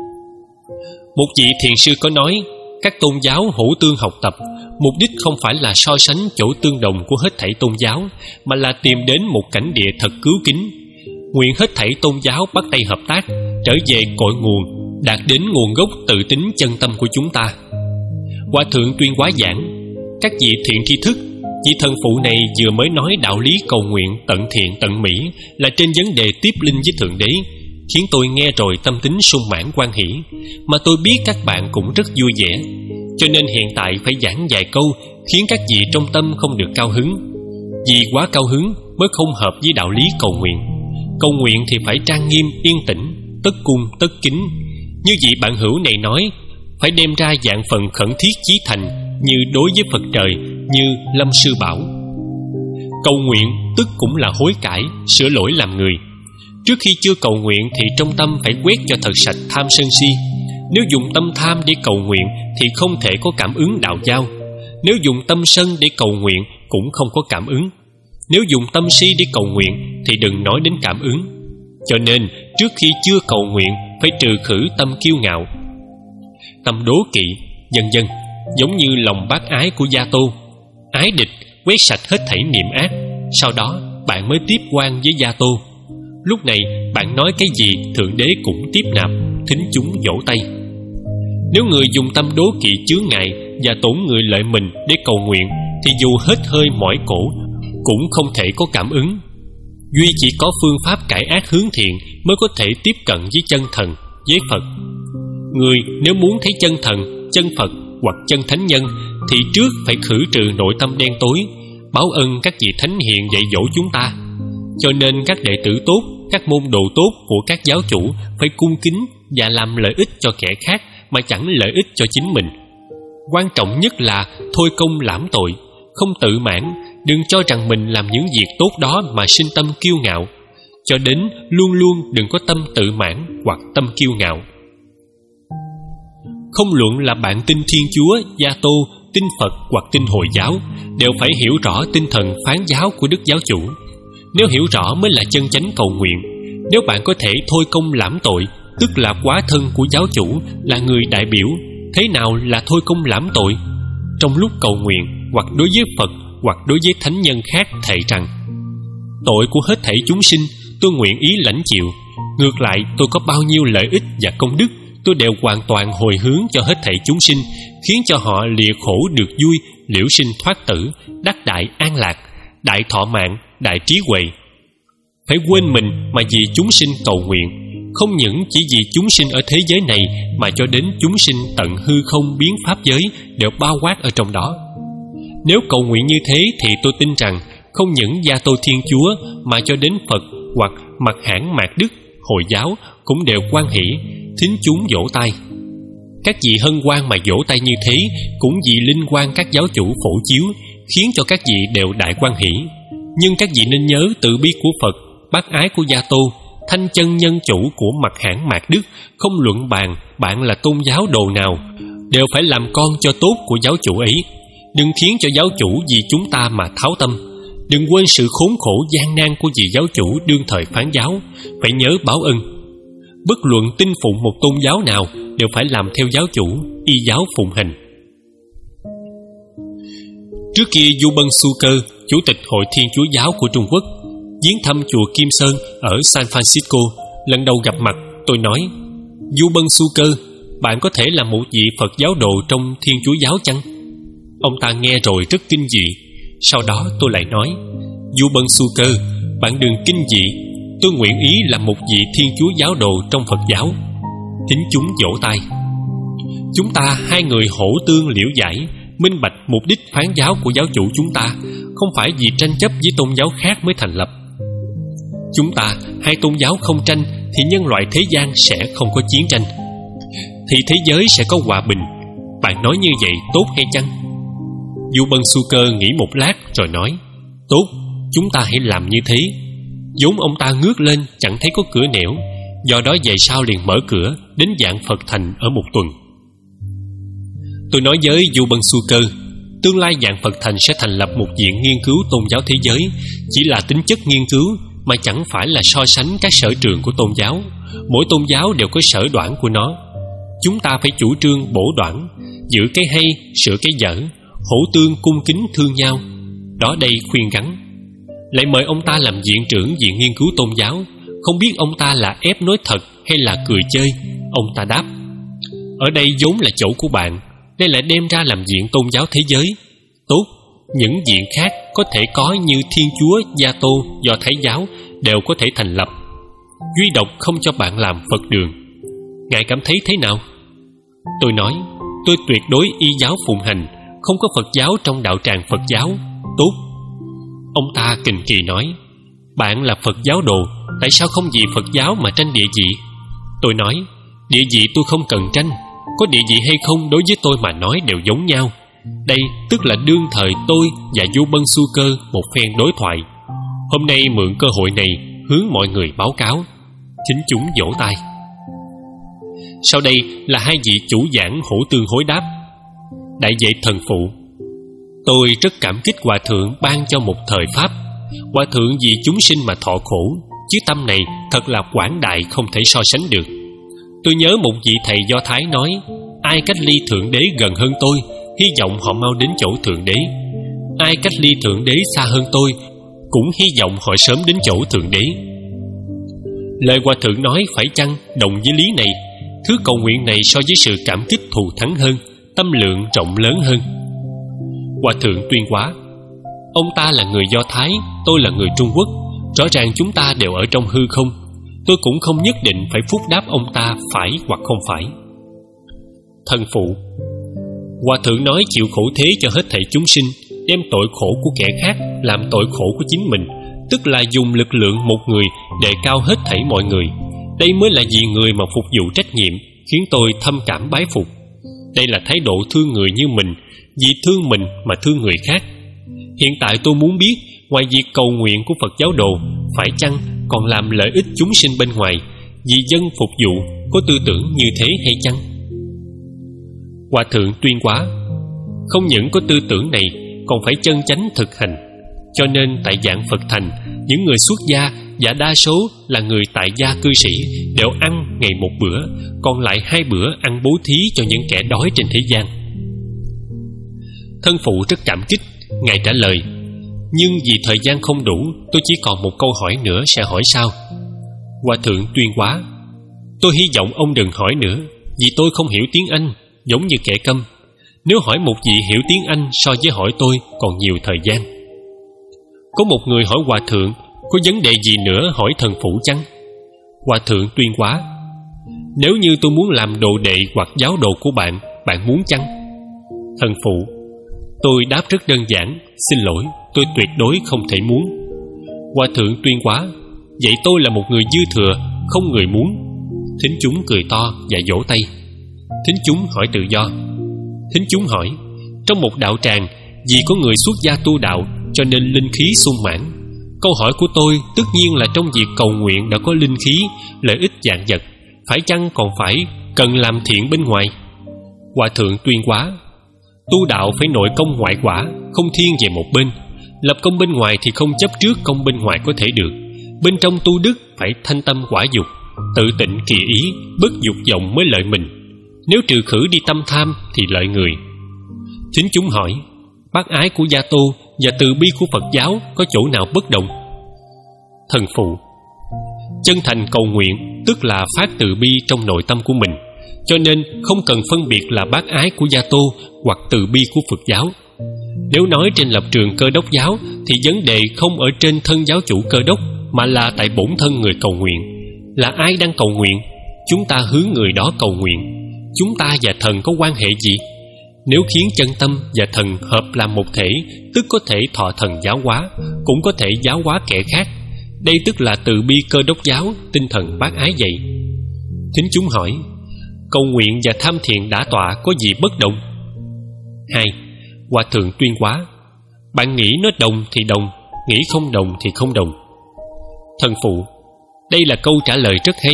Một vị thiền sư có nói, các tôn giáo hữu tương học tập, mục đích không phải là so sánh chỗ tương đồng của hết thảy tôn giáo, mà là tìm đến một cảnh địa thật cứu kính. Nguyện hết thảy tôn giáo bắt tay hợp tác, trở về cội nguồn, đạt đến nguồn gốc tự tính chân tâm của chúng ta. Hòa thượng Tuyên Hóa giảng, các vị thiện tri thức, vị thần phụ này vừa mới nói đạo lý cầu nguyện tận thiện tận mỹ là trên vấn đề tiếp linh với Thượng Đế, khiến tôi nghe rồi tâm tính sung mãn hoan hỷ, mà tôi biết các bạn cũng rất vui vẻ, cho nên hiện tại phải giảng vài câu khiến các vị trong tâm không được cao hứng. Vì quá cao hứng mới không hợp với đạo lý cầu nguyện. Cầu nguyện thì phải trang nghiêm yên tĩnh, tất cung tất kính. Như vị bạn hữu này nói, phải đem ra dạng phần khẩn thiết chí thành, như đối với Phật trời, như Lâm Sư bảo. Cầu nguyện tức cũng là hối cải, sửa lỗi làm người. Trước khi chưa cầu nguyện thì trong tâm phải quét cho thật sạch tham sân si. Nếu dùng tâm tham để cầu nguyện thì không thể có cảm ứng đạo giao. Nếu dùng tâm sân để cầu nguyện cũng không có cảm ứng. Nếu dùng tâm si để cầu nguyện thì đừng nói đến cảm ứng. Cho nên trước khi chưa cầu nguyện phải trừ khử tâm kiêu ngạo, tâm đố kỵ, vân vân, giống như lòng bác ái của Gia Tô. Ái địch quét sạch hết thảy niệm ác, sau đó bạn mới tiếp quan với Gia Tô. Lúc này bạn nói cái gì Thượng Đế cũng tiếp nạp, thính chúng vỗ tay. Nếu người dùng tâm đố kỵ chướng ngại và tổn người lợi mình để cầu nguyện thì dù hết hơi mỏi cổ cũng không thể có cảm ứng. Duy chỉ có phương pháp cải ác hướng thiện mới có thể tiếp cận với chân thần, với Phật. Người nếu muốn thấy chân thần, chân Phật hoặc chân thánh nhân thì trước phải khử trừ nội tâm đen tối, báo ân các vị thánh hiền dạy dỗ chúng ta. Cho nên các đệ tử tốt, các môn đồ tốt của các giáo chủ phải cung kính và làm lợi ích cho kẻ khác mà chẳng lợi ích cho chính mình. Quan trọng nhất là thôi công lãm tội, không tự mãn, đừng cho rằng mình làm những việc tốt đó mà sinh tâm kiêu ngạo. Cho đến luôn luôn đừng có tâm tự mãn hoặc tâm kiêu ngạo. Không luận là bạn tin Thiên Chúa, Gia Tô, tin Phật hoặc tin Hồi giáo, đều phải hiểu rõ tinh thần phán giáo của Đức Giáo Chủ. Nếu hiểu rõ mới là chân chánh cầu nguyện. Nếu bạn có thể thôi công lãm tội, tức là quá thân của giáo chủ, là người đại biểu. Thế nào là thôi công lãm tội? Trong lúc cầu nguyện, hoặc đối với Phật, hoặc đối với thánh nhân khác thệ rằng: tội của hết thảy chúng sinh tôi nguyện ý lãnh chịu. Ngược lại, tôi có bao nhiêu lợi ích và công đức, tôi đều hoàn toàn hồi hướng cho hết thảy chúng sinh, khiến cho họ lìa khổ được vui, liễu sinh thoát tử, đắc đại an lạc, đại thọ mạng, đại trí huệ. Phải quên mình mà vì chúng sinh cầu nguyện, không những chỉ vì chúng sinh ở thế giới này mà cho đến chúng sinh tận hư không biến pháp giới đều bao quát ở trong đó. Nếu cầu nguyện như thế thì tôi tin rằng không những Gia Tô Thiên Chúa mà cho đến Phật hoặc Mặt Hãn Mạt Đức, Hồi giáo cũng đều hoan hỷ, thính chúng vỗ tay. Các vị hân hoan mà vỗ tay như thế cũng vì linh quang các giáo chủ phổ chiếu, khiến cho các vị đều đại hoan hỷ. Nhưng các vị nên nhớ từ bi của Phật, bác ái của Gia Tô, thanh chân nhân chủ của Mặt Hãn Mạt Đức, không luận bàn bạn là tôn giáo đồ nào, đều phải làm con cho tốt của giáo chủ ấy. Đừng khiến cho giáo chủ vì chúng ta mà tháo tâm. Đừng quên sự khốn khổ gian nan của vị giáo chủ đương thời phán giáo, phải nhớ báo ân. Bất luận tin phụng một tôn giáo nào đều phải làm theo giáo chủ, y giáo phụng hành. Trước kia Du Bân Su Cơ, chủ tịch Hội Thiên Chúa Giáo của Trung Quốc, viếng thăm chùa Kim Sơn ở San Francisco. Lần đầu gặp mặt, tôi nói: Du Bân Su Cơ, bạn có thể là một vị Phật giáo đồ trong Thiên Chúa Giáo chăng? Ông ta nghe rồi rất kinh dị. Sau đó tôi lại nói: Du Bân Su Cơ, bạn đừng kinh dị, tôi nguyện ý là một vị Thiên Chúa Giáo đồ trong Phật giáo. Thính chúng vỗ tay. Chúng ta hai người hổ tương liễu giải, minh bạch mục đích phán giáo của giáo chủ chúng ta, không phải vì tranh chấp với tôn giáo khác mới thành lập. Chúng ta hai tôn giáo không tranh thì nhân loại thế gian sẽ không có chiến tranh, thì thế giới sẽ có hòa bình. Bạn nói như vậy tốt hay chăng? Du Bân Su Cơ nghĩ một lát rồi nói: tốt, chúng ta hãy làm như thế. Vốn ông ta ngước lên chẳng thấy có cửa nẻo, Do đó về sau liền mở cửa đến Vạn Phật Thành ở một tuần. Tôi nói với Du Bân Xu Cơ, tương lai Vạn Phật Thành sẽ thành lập một viện nghiên cứu tôn giáo thế giới, chỉ là tính chất nghiên cứu mà chẳng phải là so sánh các sở trường của tôn giáo. Mỗi tôn giáo đều có sở đoản của nó. Chúng ta phải chủ trương bổ đoản, giữ cái hay, sửa cái dở, hỗ tương cung kính thương nhau. Đó đây khuyên gắn. Lại mời ông ta làm viện trưởng viện nghiên cứu tôn giáo. Không biết ông ta là ép nói thật hay là cười chơi. Ông ta đáp: ở đây vốn là chỗ của bạn, đây lại đem ra làm viện tôn giáo thế giới. Tốt, những viện khác có thể có như Thiên Chúa, Gia Tô, Do Thái giáo đều có thể thành lập. Duy độc không cho bạn làm Phật đường. Ngài cảm thấy thế nào? Tôi nói: tôi tuyệt đối y giáo phụng hành, không có Phật giáo trong đạo tràng Phật giáo. Tốt. Ông ta kình kỳ nói: bạn là Phật giáo đồ, tại sao không vì Phật giáo mà tranh địa vị? Tôi nói: địa vị tôi không cần tranh, có địa vị hay không đối với tôi mà nói đều giống nhau. Đây tức là đương thời tôi và Du Bân Xu Cơ một phen đối thoại. Hôm nay mượn cơ hội này hướng mọi người báo cáo. Thính chúng vỗ tay. Sau đây là hai vị chủ giảng hổ tương hối đáp. Đại vệ thần phụ: tôi rất cảm kích Hòa thượng ban cho một thời pháp. Hòa thượng vì chúng sinh mà thọ khổ, chứ tâm này thật là quảng đại không thể so sánh được. Tôi nhớ một vị thầy Do Thái nói: ai cách ly Thượng Đế gần hơn tôi, hy vọng họ mau đến chỗ Thượng Đế. Ai cách ly Thượng Đế xa hơn tôi, cũng hy vọng họ sớm đến chỗ Thượng Đế. Lời Hòa thượng nói phải chăng đồng với lý này? Thứ cầu nguyện này so với sự cảm kích thù thắng hơn, tâm lượng rộng lớn hơn. Hòa thượng tuyên hóa: ông ta là người Do Thái, tôi là người Trung Quốc. Rõ ràng chúng ta đều ở trong hư không. Tôi cũng không nhất định phải phúc đáp ông ta phải hoặc không phải. Thần phụ: Hòa thượng nói chịu khổ thế cho hết thảy chúng sinh, đem tội khổ của kẻ khác làm tội khổ của chính mình, tức là dùng lực lượng một người đề cao hết thảy mọi người. Đây mới là vì người mà phục vụ trách nhiệm, khiến tôi thâm cảm bái phục. Đây là thái độ thương người như mình, vì thương mình mà thương người khác. Hiện tại tôi muốn biết, ngoài việc cầu nguyện của Phật giáo đồ, phải chăng còn làm lợi ích chúng sinh bên ngoài, vì dân phục vụ, có tư tưởng như thế hay chăng? Hòa thượng tuyên hóa: không những có tư tưởng này, còn phải chân chánh thực hành. Cho nên tại Vạn Phật Thành, những người xuất gia và đa số là người tại gia cư sĩ đều ăn ngày một bữa, còn lại hai bữa ăn bố thí cho những kẻ đói trên thế gian. Thân phụ rất cảm kích. Ngài trả lời: nhưng vì thời gian không đủ, tôi chỉ còn một câu hỏi nữa sẽ hỏi sau. Hòa thượng tuyên hóa: tôi hy vọng ông đừng hỏi nữa, vì tôi không hiểu tiếng Anh, giống như kẻ câm. Nếu hỏi một vị hiểu tiếng Anh so với hỏi tôi còn nhiều thời gian. Có một người hỏi Hòa thượng: có vấn đề gì nữa hỏi thần phụ chăng? Hòa thượng tuyên hóa: nếu như tôi muốn làm đồ đệ hoặc giáo đồ của bạn, bạn muốn chăng? Thần phụ: tôi đáp rất đơn giản: xin lỗi, tôi tuyệt đối không thể muốn. Hòa thượng tuyên hóa: vậy tôi là một người dư thừa, không người muốn. Thính chúng cười to và vỗ tay. Thính chúng hỏi tự do. Thính chúng hỏi: trong một đạo tràng, vì có người xuất gia tu đạo, cho nên linh khí sung mãn. Câu hỏi của tôi tất nhiên là trong việc cầu nguyện đã có linh khí, lợi ích vạn vật, phải chăng còn phải cần làm thiện bên ngoài? Hòa thượng tuyên hóa: tu đạo phải nội công ngoại quả, không thiên về một bên. Lập công bên ngoài thì không chấp trước công bên ngoài có thể được. Bên trong tu đức phải thanh tâm quả dục, tự tịnh kỳ ý, bất dục vọng mới lợi mình. Nếu trừ khử đi tâm tham thì lợi người. Thính chúng hỏi: bác ái của Gia Tô và từ bi của Phật giáo có chỗ nào bất đồng? Thần phụ: chân thành cầu nguyện tức là phát từ bi trong nội tâm của mình, cho nên không cần phân biệt là bác ái của Gia Tô hoặc từ bi của Phật giáo. Nếu nói trên lập trường Cơ Đốc giáo thì vấn đề không ở trên thân giáo chủ Cơ Đốc, mà là tại bổn thân người cầu nguyện. Là ai đang cầu nguyện? Chúng ta hướng người đó cầu nguyện. Chúng ta và thần có quan hệ gì? Nếu khiến chân tâm và thần hợp làm một thể, tức có thể thọ thần giáo hóa, cũng có thể giáo hóa kẻ khác. Đây tức là từ bi Cơ Đốc giáo, tinh thần bác ái vậy. Thính chúng hỏi: cầu nguyện và tham thiền đã tọa có gì bất đồng? Hai. Hòa thượng tuyên hóa: bạn nghĩ nó đồng thì đồng, nghĩ không đồng thì không đồng. Thần phụ: đây là câu trả lời rất hay.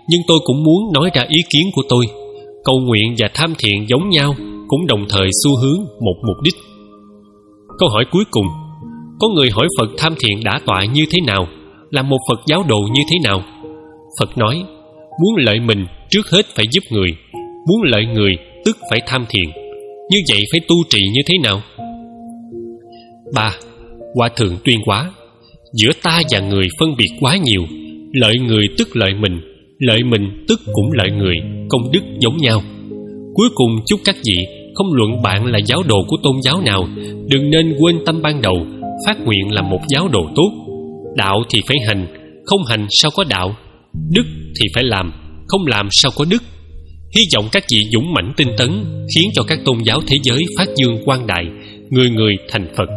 nhưng tôi cũng muốn nói ra ý kiến của tôi. Cầu nguyện và tham thiền giống nhau, cũng đồng thời xu hướng một mục đích. Câu hỏi cuối cùng: có người hỏi Phật tham thiền đả tọa như thế nào, làm một Phật giáo đồ như thế nào? Phật nói: muốn lợi mình, trước hết phải giúp người. Muốn lợi người, tức phải tham thiền. Như vậy phải tu trì như thế nào? Ba. Hòa thượng tuyên hóa: giữa ta và người phân biệt quá nhiều. Lợi người tức lợi mình, lợi mình tức cũng lợi người, công đức giống nhau. Cuối cùng chúc các vị, không luận bạn là giáo đồ của tôn giáo nào, đừng nên quên tâm ban đầu, phát nguyện làm một giáo đồ tốt. Đạo thì phải hành, không hành sao có đạo. Đức thì phải làm, không làm sao có đức. Hy vọng các vị dũng mãnh tinh tấn, khiến cho các tôn giáo thế giới phát dương quang đại, người người thành Phật.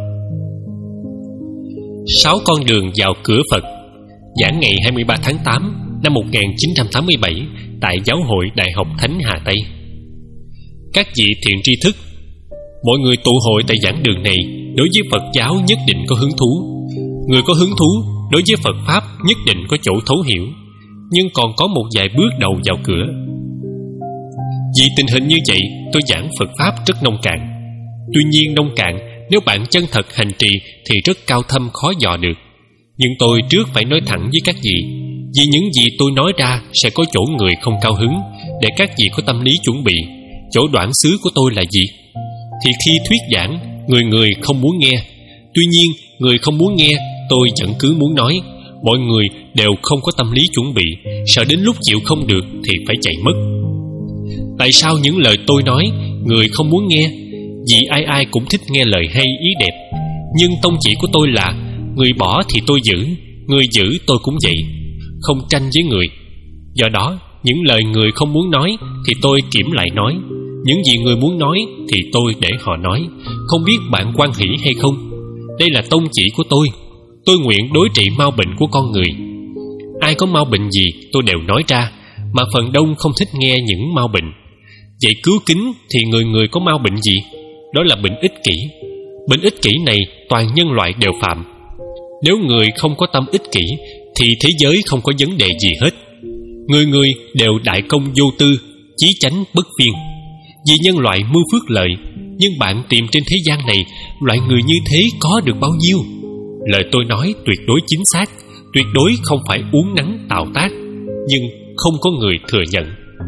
Sáu con đường vào cửa Phật. Giảng ngày hai mươi ba tháng tám năm một nghìn chín trăm tám mươi bảy tại Giáo hội Đại học Thánh Hà Tây. Các vị thiện tri thức, mọi người tụ hội tại giảng đường này đối với Phật giáo nhất định có hứng thú. Người có hứng thú đối với Phật Pháp nhất định có chỗ thấu hiểu, nhưng còn có một vài bước đầu vào cửa. Vì tình hình như vậy, tôi giảng Phật Pháp rất nông cạn. Tuy nhiên nông cạn, nếu bạn chân thật hành trì thì rất cao thâm khó dò được. Nhưng tôi trước phải nói thẳng với các vị, vì những gì tôi nói ra sẽ có chỗ người không cao hứng, để các vị có tâm lý chuẩn bị. Chỗ đoạn xứ của tôi là gì? Thì khi thuyết giảng, người người không muốn nghe. Tuy nhiên, người không muốn nghe, tôi vẫn cứ muốn nói. Mọi người đều không có tâm lý chuẩn bị, sợ đến lúc chịu không được thì phải chạy mất. Tại sao những lời tôi nói người không muốn nghe? Vì ai ai cũng thích nghe lời hay ý đẹp. Nhưng tông chỉ của tôi là người bỏ thì tôi giữ, người giữ tôi cũng vậy, không tranh với người. Do đó, những lời người không muốn nói thì tôi kiểm lại nói. Những gì người muốn nói thì tôi để họ nói. Không biết bạn hoan hỷ hay không? Đây là tông chỉ của tôi. Tôi nguyện đối trị mau bệnh của con người. Ai có mau bệnh gì tôi đều nói ra, mà phần đông không thích nghe những mau bệnh. Vậy cứu kính thì người người có mau bệnh gì? Đó là bệnh ích kỷ. Bệnh ích kỷ này toàn nhân loại đều phạm. Nếu người không có tâm ích kỷ thì thế giới không có vấn đề gì hết. Người người đều đại công vô tư, chí chánh bất phiên. Vì nhân loại mưu phước lợi, nhưng bạn tìm trên thế gian này loại người như thế có được bao nhiêu? Lời tôi nói tuyệt đối chính xác, tuyệt đối không phải uốn nắn tạo tác, nhưng không có người thừa nhận.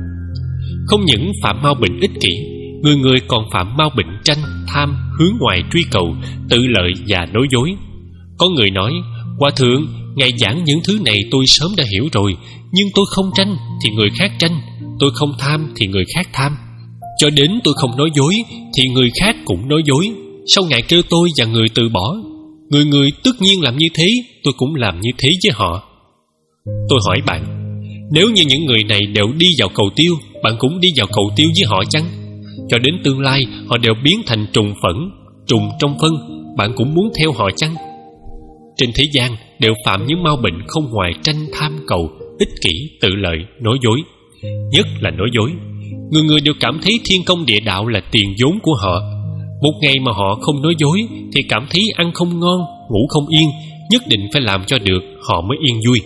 Không những phạm mau bệnh ích kỷ, người người còn phạm mau bệnh tranh, tham, hướng ngoài truy cầu, tự lợi và nói dối. Có người nói: Hòa thượng, ngài giảng những thứ này tôi sớm đã hiểu rồi, nhưng tôi không tranh thì người khác tranh, tôi không tham thì người khác tham, cho đến tôi không nói dối thì người khác cũng nói dối. Sao ngài kêu tôi và người từ bỏ? Người người tất nhiên làm như thế, tôi cũng làm như thế với họ. Tôi hỏi bạn, nếu như những người này đều đi vào cầu tiêu, bạn cũng đi vào cầu tiêu với họ chăng? Cho đến tương lai họ đều biến thành trùng phẫn, trùng trong phân, bạn cũng muốn theo họ chăng? Trên thế gian đều phạm những mau bệnh không ngoài tranh tham cầu, ích kỷ, tự lợi, nói dối. Nhất là nói dối. Người người đều cảm thấy thiên công địa đạo là tiền vốn của họ. Một ngày mà họ không nói dối thì cảm thấy ăn không ngon, ngủ không yên, nhất định phải làm cho được họ mới yên vui.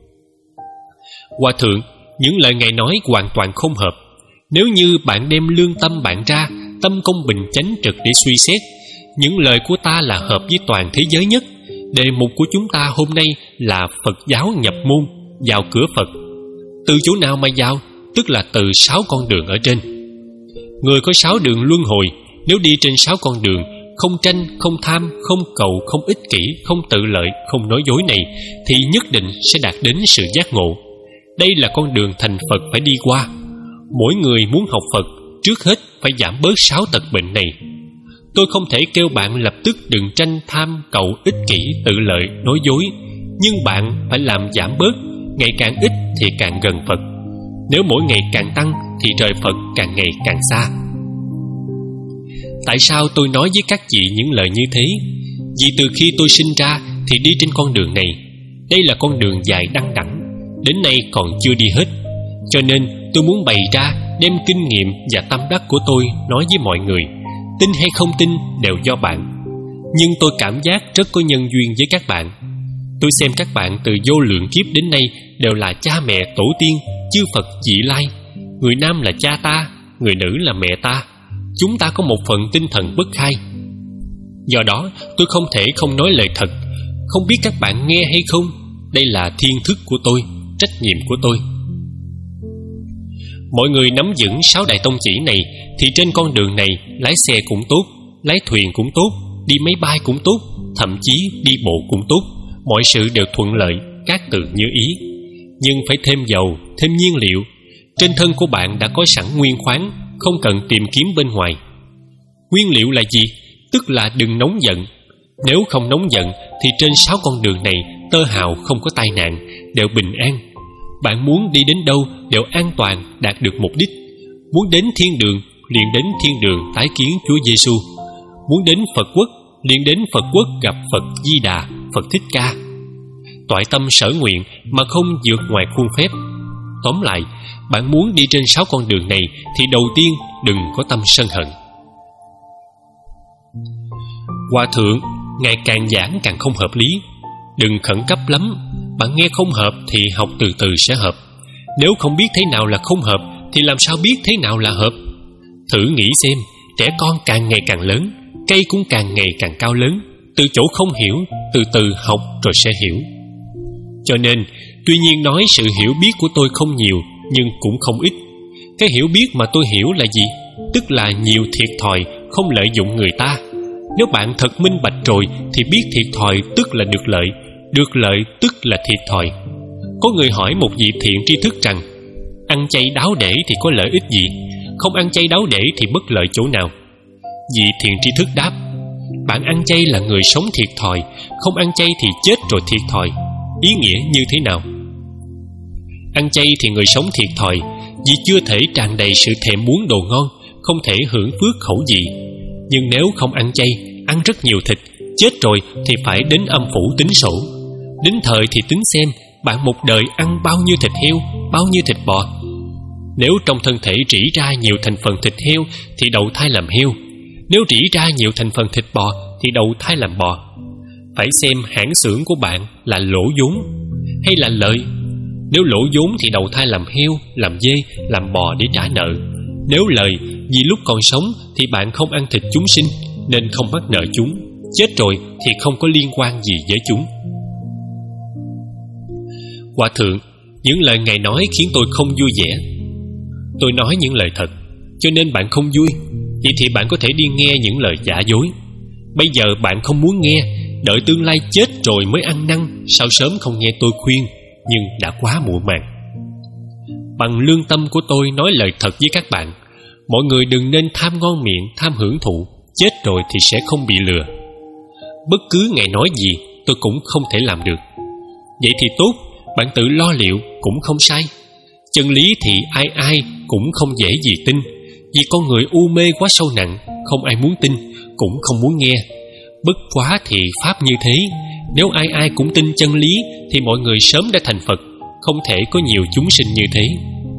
Hòa thượng, những lời ngài nói hoàn toàn không hợp. Nếu như bạn đem lương tâm bạn ra, tâm công bình chánh trực để suy xét, những lời của ta là hợp với toàn thế giới nhất. Đề mục của chúng ta hôm nay là Phật giáo nhập môn, vào cửa Phật. Từ chỗ nào mà vào? Tức là từ sáu con đường ở trên. Người có sáu đường luân hồi, nếu đi trên sáu con đường, không tranh, không tham, không cầu, không ích kỷ, không tự lợi, không nói dối này, thì nhất định sẽ đạt đến sự giác ngộ. Đây là con đường thành Phật phải đi qua. Mỗi người muốn học Phật, trước hết phải giảm bớt sáu tật bệnh này. Tôi không thể kêu bạn lập tức đừng tranh tham, cầu, ích kỷ, tự lợi, nói dối, nhưng bạn phải làm giảm bớt. Ngày càng ít thì càng gần Phật. Nếu mỗi ngày càng tăng thì rời Phật càng ngày càng xa. Tại sao tôi nói với các vị những lời như thế? Vì từ khi tôi sinh ra thì đi trên con đường này. Đây là con đường dài đăng đẳng, đến nay còn chưa đi hết. Cho nên tôi muốn bày ra, đem kinh nghiệm và tâm đắc của tôi nói với mọi người. Tin hay không tin đều do bạn. Nhưng tôi cảm giác rất có nhân duyên với các bạn. Tôi xem các bạn từ vô lượng kiếp đến nay đều là cha mẹ tổ tiên, chư Phật vị lai. Người nam là cha ta, người nữ là mẹ ta. Chúng ta có một phần tinh thần bất khai. Do đó tôi không thể không nói lời thật. Không biết các bạn nghe hay không, đây là thiên thức của tôi, trách nhiệm của tôi. Mọi người nắm vững sáu đại tông chỉ này thì trên con đường này lái xe cũng tốt, lái thuyền cũng tốt, đi máy bay cũng tốt, thậm chí đi bộ cũng tốt. Mọi sự đều thuận lợi, các từ như ý. Nhưng phải thêm dầu, thêm nhiên liệu. Trên thân của bạn đã có sẵn nguyên khoáng, không cần tìm kiếm bên ngoài. Nguyên liệu là gì? Tức là đừng nóng giận. Nếu không nóng giận thì trên sáu con đường này tơ hào không có tai nạn, đều bình an. Bạn muốn đi đến đâu đều an toàn, đạt được mục đích. Muốn đến thiên đường liền đến thiên đường tái kiến Chúa Giêsu. Muốn đến Phật quốc liền đến Phật quốc gặp Phật Di Đà, Phật Thích Ca. Toại tâm sở nguyện mà không vượt ngoài khuôn phép. Tóm lại, bạn muốn đi trên sáu con đường này thì đầu tiên đừng có tâm sân hận. Hòa thượng ngày càng giảng càng không hợp lý. Đừng khẩn cấp lắm. Bạn nghe không hợp thì học từ từ sẽ hợp. Nếu không biết thế nào là không hợp thì làm sao biết thế nào là hợp? Thử nghĩ xem, trẻ con càng ngày càng lớn, cây cũng càng ngày càng cao lớn. Từ chỗ không hiểu, từ từ học rồi sẽ hiểu. Cho nên, tuy nhiên nói sự hiểu biết của tôi không nhiều, nhưng cũng không ít. Cái hiểu biết mà tôi hiểu là gì? Tức là nhiều thiệt thòi, không lợi dụng người ta. Nếu bạn thật minh bạch rồi thì biết thiệt thòi tức là được lợi, được lợi tức là thiệt thòi. Có người hỏi một vị thiện tri thức rằng, ăn chay đáo để thì có lợi ích gì? Không ăn chay đáo để thì bất lợi chỗ nào? Vị thiện tri thức đáp, bạn ăn chay là người sống thiệt thòi, không ăn chay thì chết rồi thiệt thòi. Ý nghĩa như thế nào? Ăn chay thì người sống thiệt thòi, vì chưa thể tràn đầy sự thèm muốn đồ ngon, không thể hưởng phước khẩu vị. Nhưng nếu không ăn chay, ăn rất nhiều thịt, chết rồi thì phải đến âm phủ tính sổ. Đến thời thì tính xem bạn một đời ăn bao nhiêu thịt heo, bao nhiêu thịt bò. Nếu trong thân thể rỉ ra nhiều thành phần thịt heo thì đầu thai làm heo. Nếu rỉ ra nhiều thành phần thịt bò thì đầu thai làm bò. Phải xem hãng xưởng của bạn là lỗ vốn hay là lợi. Nếu lỗ vốn thì đầu thai làm heo, làm dê, làm bò để trả nợ. Nếu lời, vì lúc còn sống thì bạn không ăn thịt chúng sinh nên không mắc nợ chúng. Chết rồi thì không có liên quan gì với chúng. Hòa thượng, những lời Ngài nói khiến tôi không vui vẻ. Tôi nói những lời thật, cho nên bạn không vui. Vậy thì bạn có thể đi nghe những lời giả dối. Bây giờ bạn không muốn nghe, đợi tương lai chết rồi mới ăn năn, sao sớm không nghe tôi khuyên, nhưng đã quá muộn màng. Bằng lương tâm của tôi nói lời thật với các bạn. Mọi người đừng nên tham ngon miệng, tham hưởng thụ. Chết rồi thì sẽ không bị lừa. Bất cứ Ngài nói gì tôi cũng không thể làm được. Vậy thì tốt, bạn tự lo liệu cũng không sai. Chân lý thì ai ai cũng không dễ gì tin, vì con người u mê quá sâu nặng, không ai muốn tin, cũng không muốn nghe. Bất quá thì pháp như thế, nếu ai ai cũng tin chân lý thì mọi người sớm đã thành Phật, không thể có nhiều chúng sinh như thế.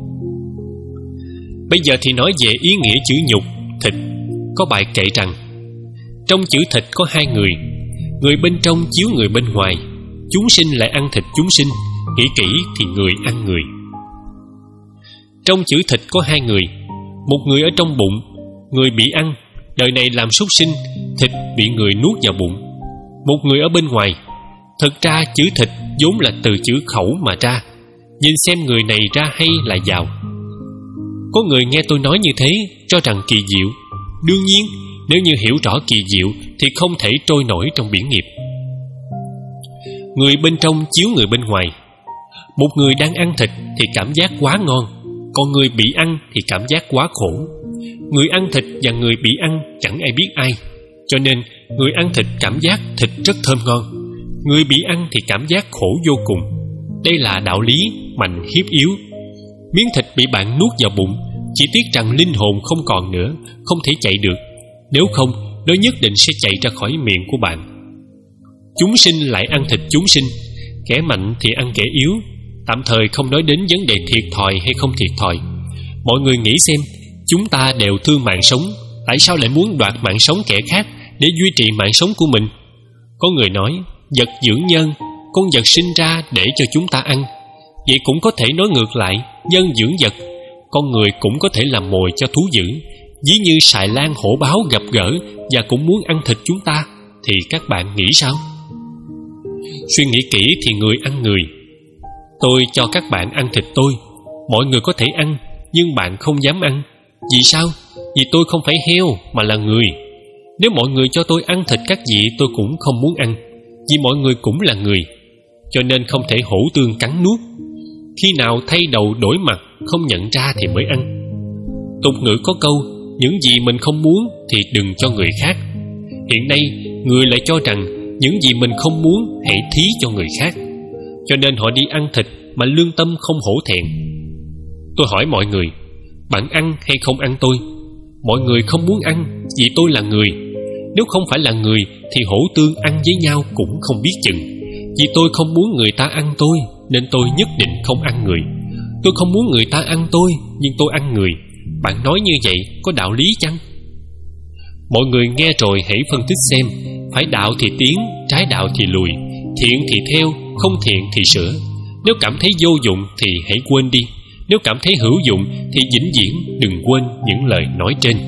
Bây giờ thì nói về ý nghĩa chữ nhục, thịt. Có bài kệ rằng, trong chữ thịt có hai người, người bên trong chiếu người bên ngoài, chúng sinh lại ăn thịt chúng sinh, nghĩ kỹ thì người ăn người. Trong chữ thịt có hai người, một người ở trong bụng, người bị ăn, đời này làm súc sinh, thịt bị người nuốt vào bụng. Một người ở bên ngoài. Thực ra chữ thịt vốn là từ chữ khẩu mà ra. Nhìn xem người này ra hay là giàu. Có người nghe tôi nói như thế cho rằng kỳ diệu. Đương nhiên, nếu như hiểu rõ kỳ diệu thì không thể trôi nổi trong biển nghiệp. Người bên trong chiếu người bên ngoài. Một người đang ăn thịt thì cảm giác quá ngon, còn người bị ăn thì cảm giác quá khổ. Người ăn thịt và người bị ăn chẳng ai biết ai, cho nên người ăn thịt cảm giác thịt rất thơm ngon, người bị ăn thì cảm giác khổ vô cùng. Đây là đạo lý mạnh hiếp yếu. Miếng thịt bị bạn nuốt vào bụng, chỉ tiếc rằng linh hồn không còn nữa, không thể chạy được. Nếu không, nó nhất định sẽ chạy ra khỏi miệng của bạn. Chúng sinh lại ăn thịt chúng sinh, kẻ mạnh thì ăn kẻ yếu. Tạm thời không nói đến vấn đề thiệt thòi hay không thiệt thòi. Mọi người nghĩ xem, chúng ta đều thương mạng sống, tại sao lại muốn đoạt mạng sống kẻ khác để duy trì mạng sống của mình? Có người nói, vật dưỡng nhân, con vật sinh ra để cho chúng ta ăn. Vậy cũng có thể nói ngược lại, nhân dưỡng vật, con người cũng có thể làm mồi cho thú dữ. Ví như xài lang hổ báo gặp gỡ và cũng muốn ăn thịt chúng ta, thì các bạn nghĩ sao? Suy nghĩ kỹ thì người ăn người. Tôi cho các bạn ăn thịt tôi. Mọi người có thể ăn, nhưng bạn không dám ăn. Vì sao? Vì tôi không phải heo mà là người. Nếu mọi người cho tôi ăn thịt các vị, tôi cũng không muốn ăn, vì mọi người cũng là người. Cho nên không thể hổ tương cắn nuốt. Khi nào thay đầu đổi mặt không nhận ra thì mới ăn. Tục ngữ có câu, những gì mình không muốn thì đừng cho người khác. Hiện nay người lại cho rằng những gì mình không muốn hãy thí cho người khác, cho nên họ đi ăn thịt mà lương tâm không hổ thẹn. Tôi hỏi mọi người, bạn ăn hay không ăn tôi? Mọi người không muốn ăn vì tôi là người. Nếu không phải là người thì hổ tương ăn với nhau cũng không biết chừng. Vì tôi không muốn người ta ăn tôi, nên tôi nhất định không ăn người. Tôi không muốn người ta ăn tôi, nhưng tôi ăn người. Bạn nói như vậy có đạo lý chăng? Mọi người nghe rồi hãy phân tích xem. Phải đạo thì tiến, trái đạo thì lùi. Thiện thì theo, không thiện thì sửa. Nếu cảm thấy vô dụng thì hãy quên đi. Nếu cảm thấy hữu dụng thì vĩnh viễn đừng quên những lời nói trên.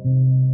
Thank you.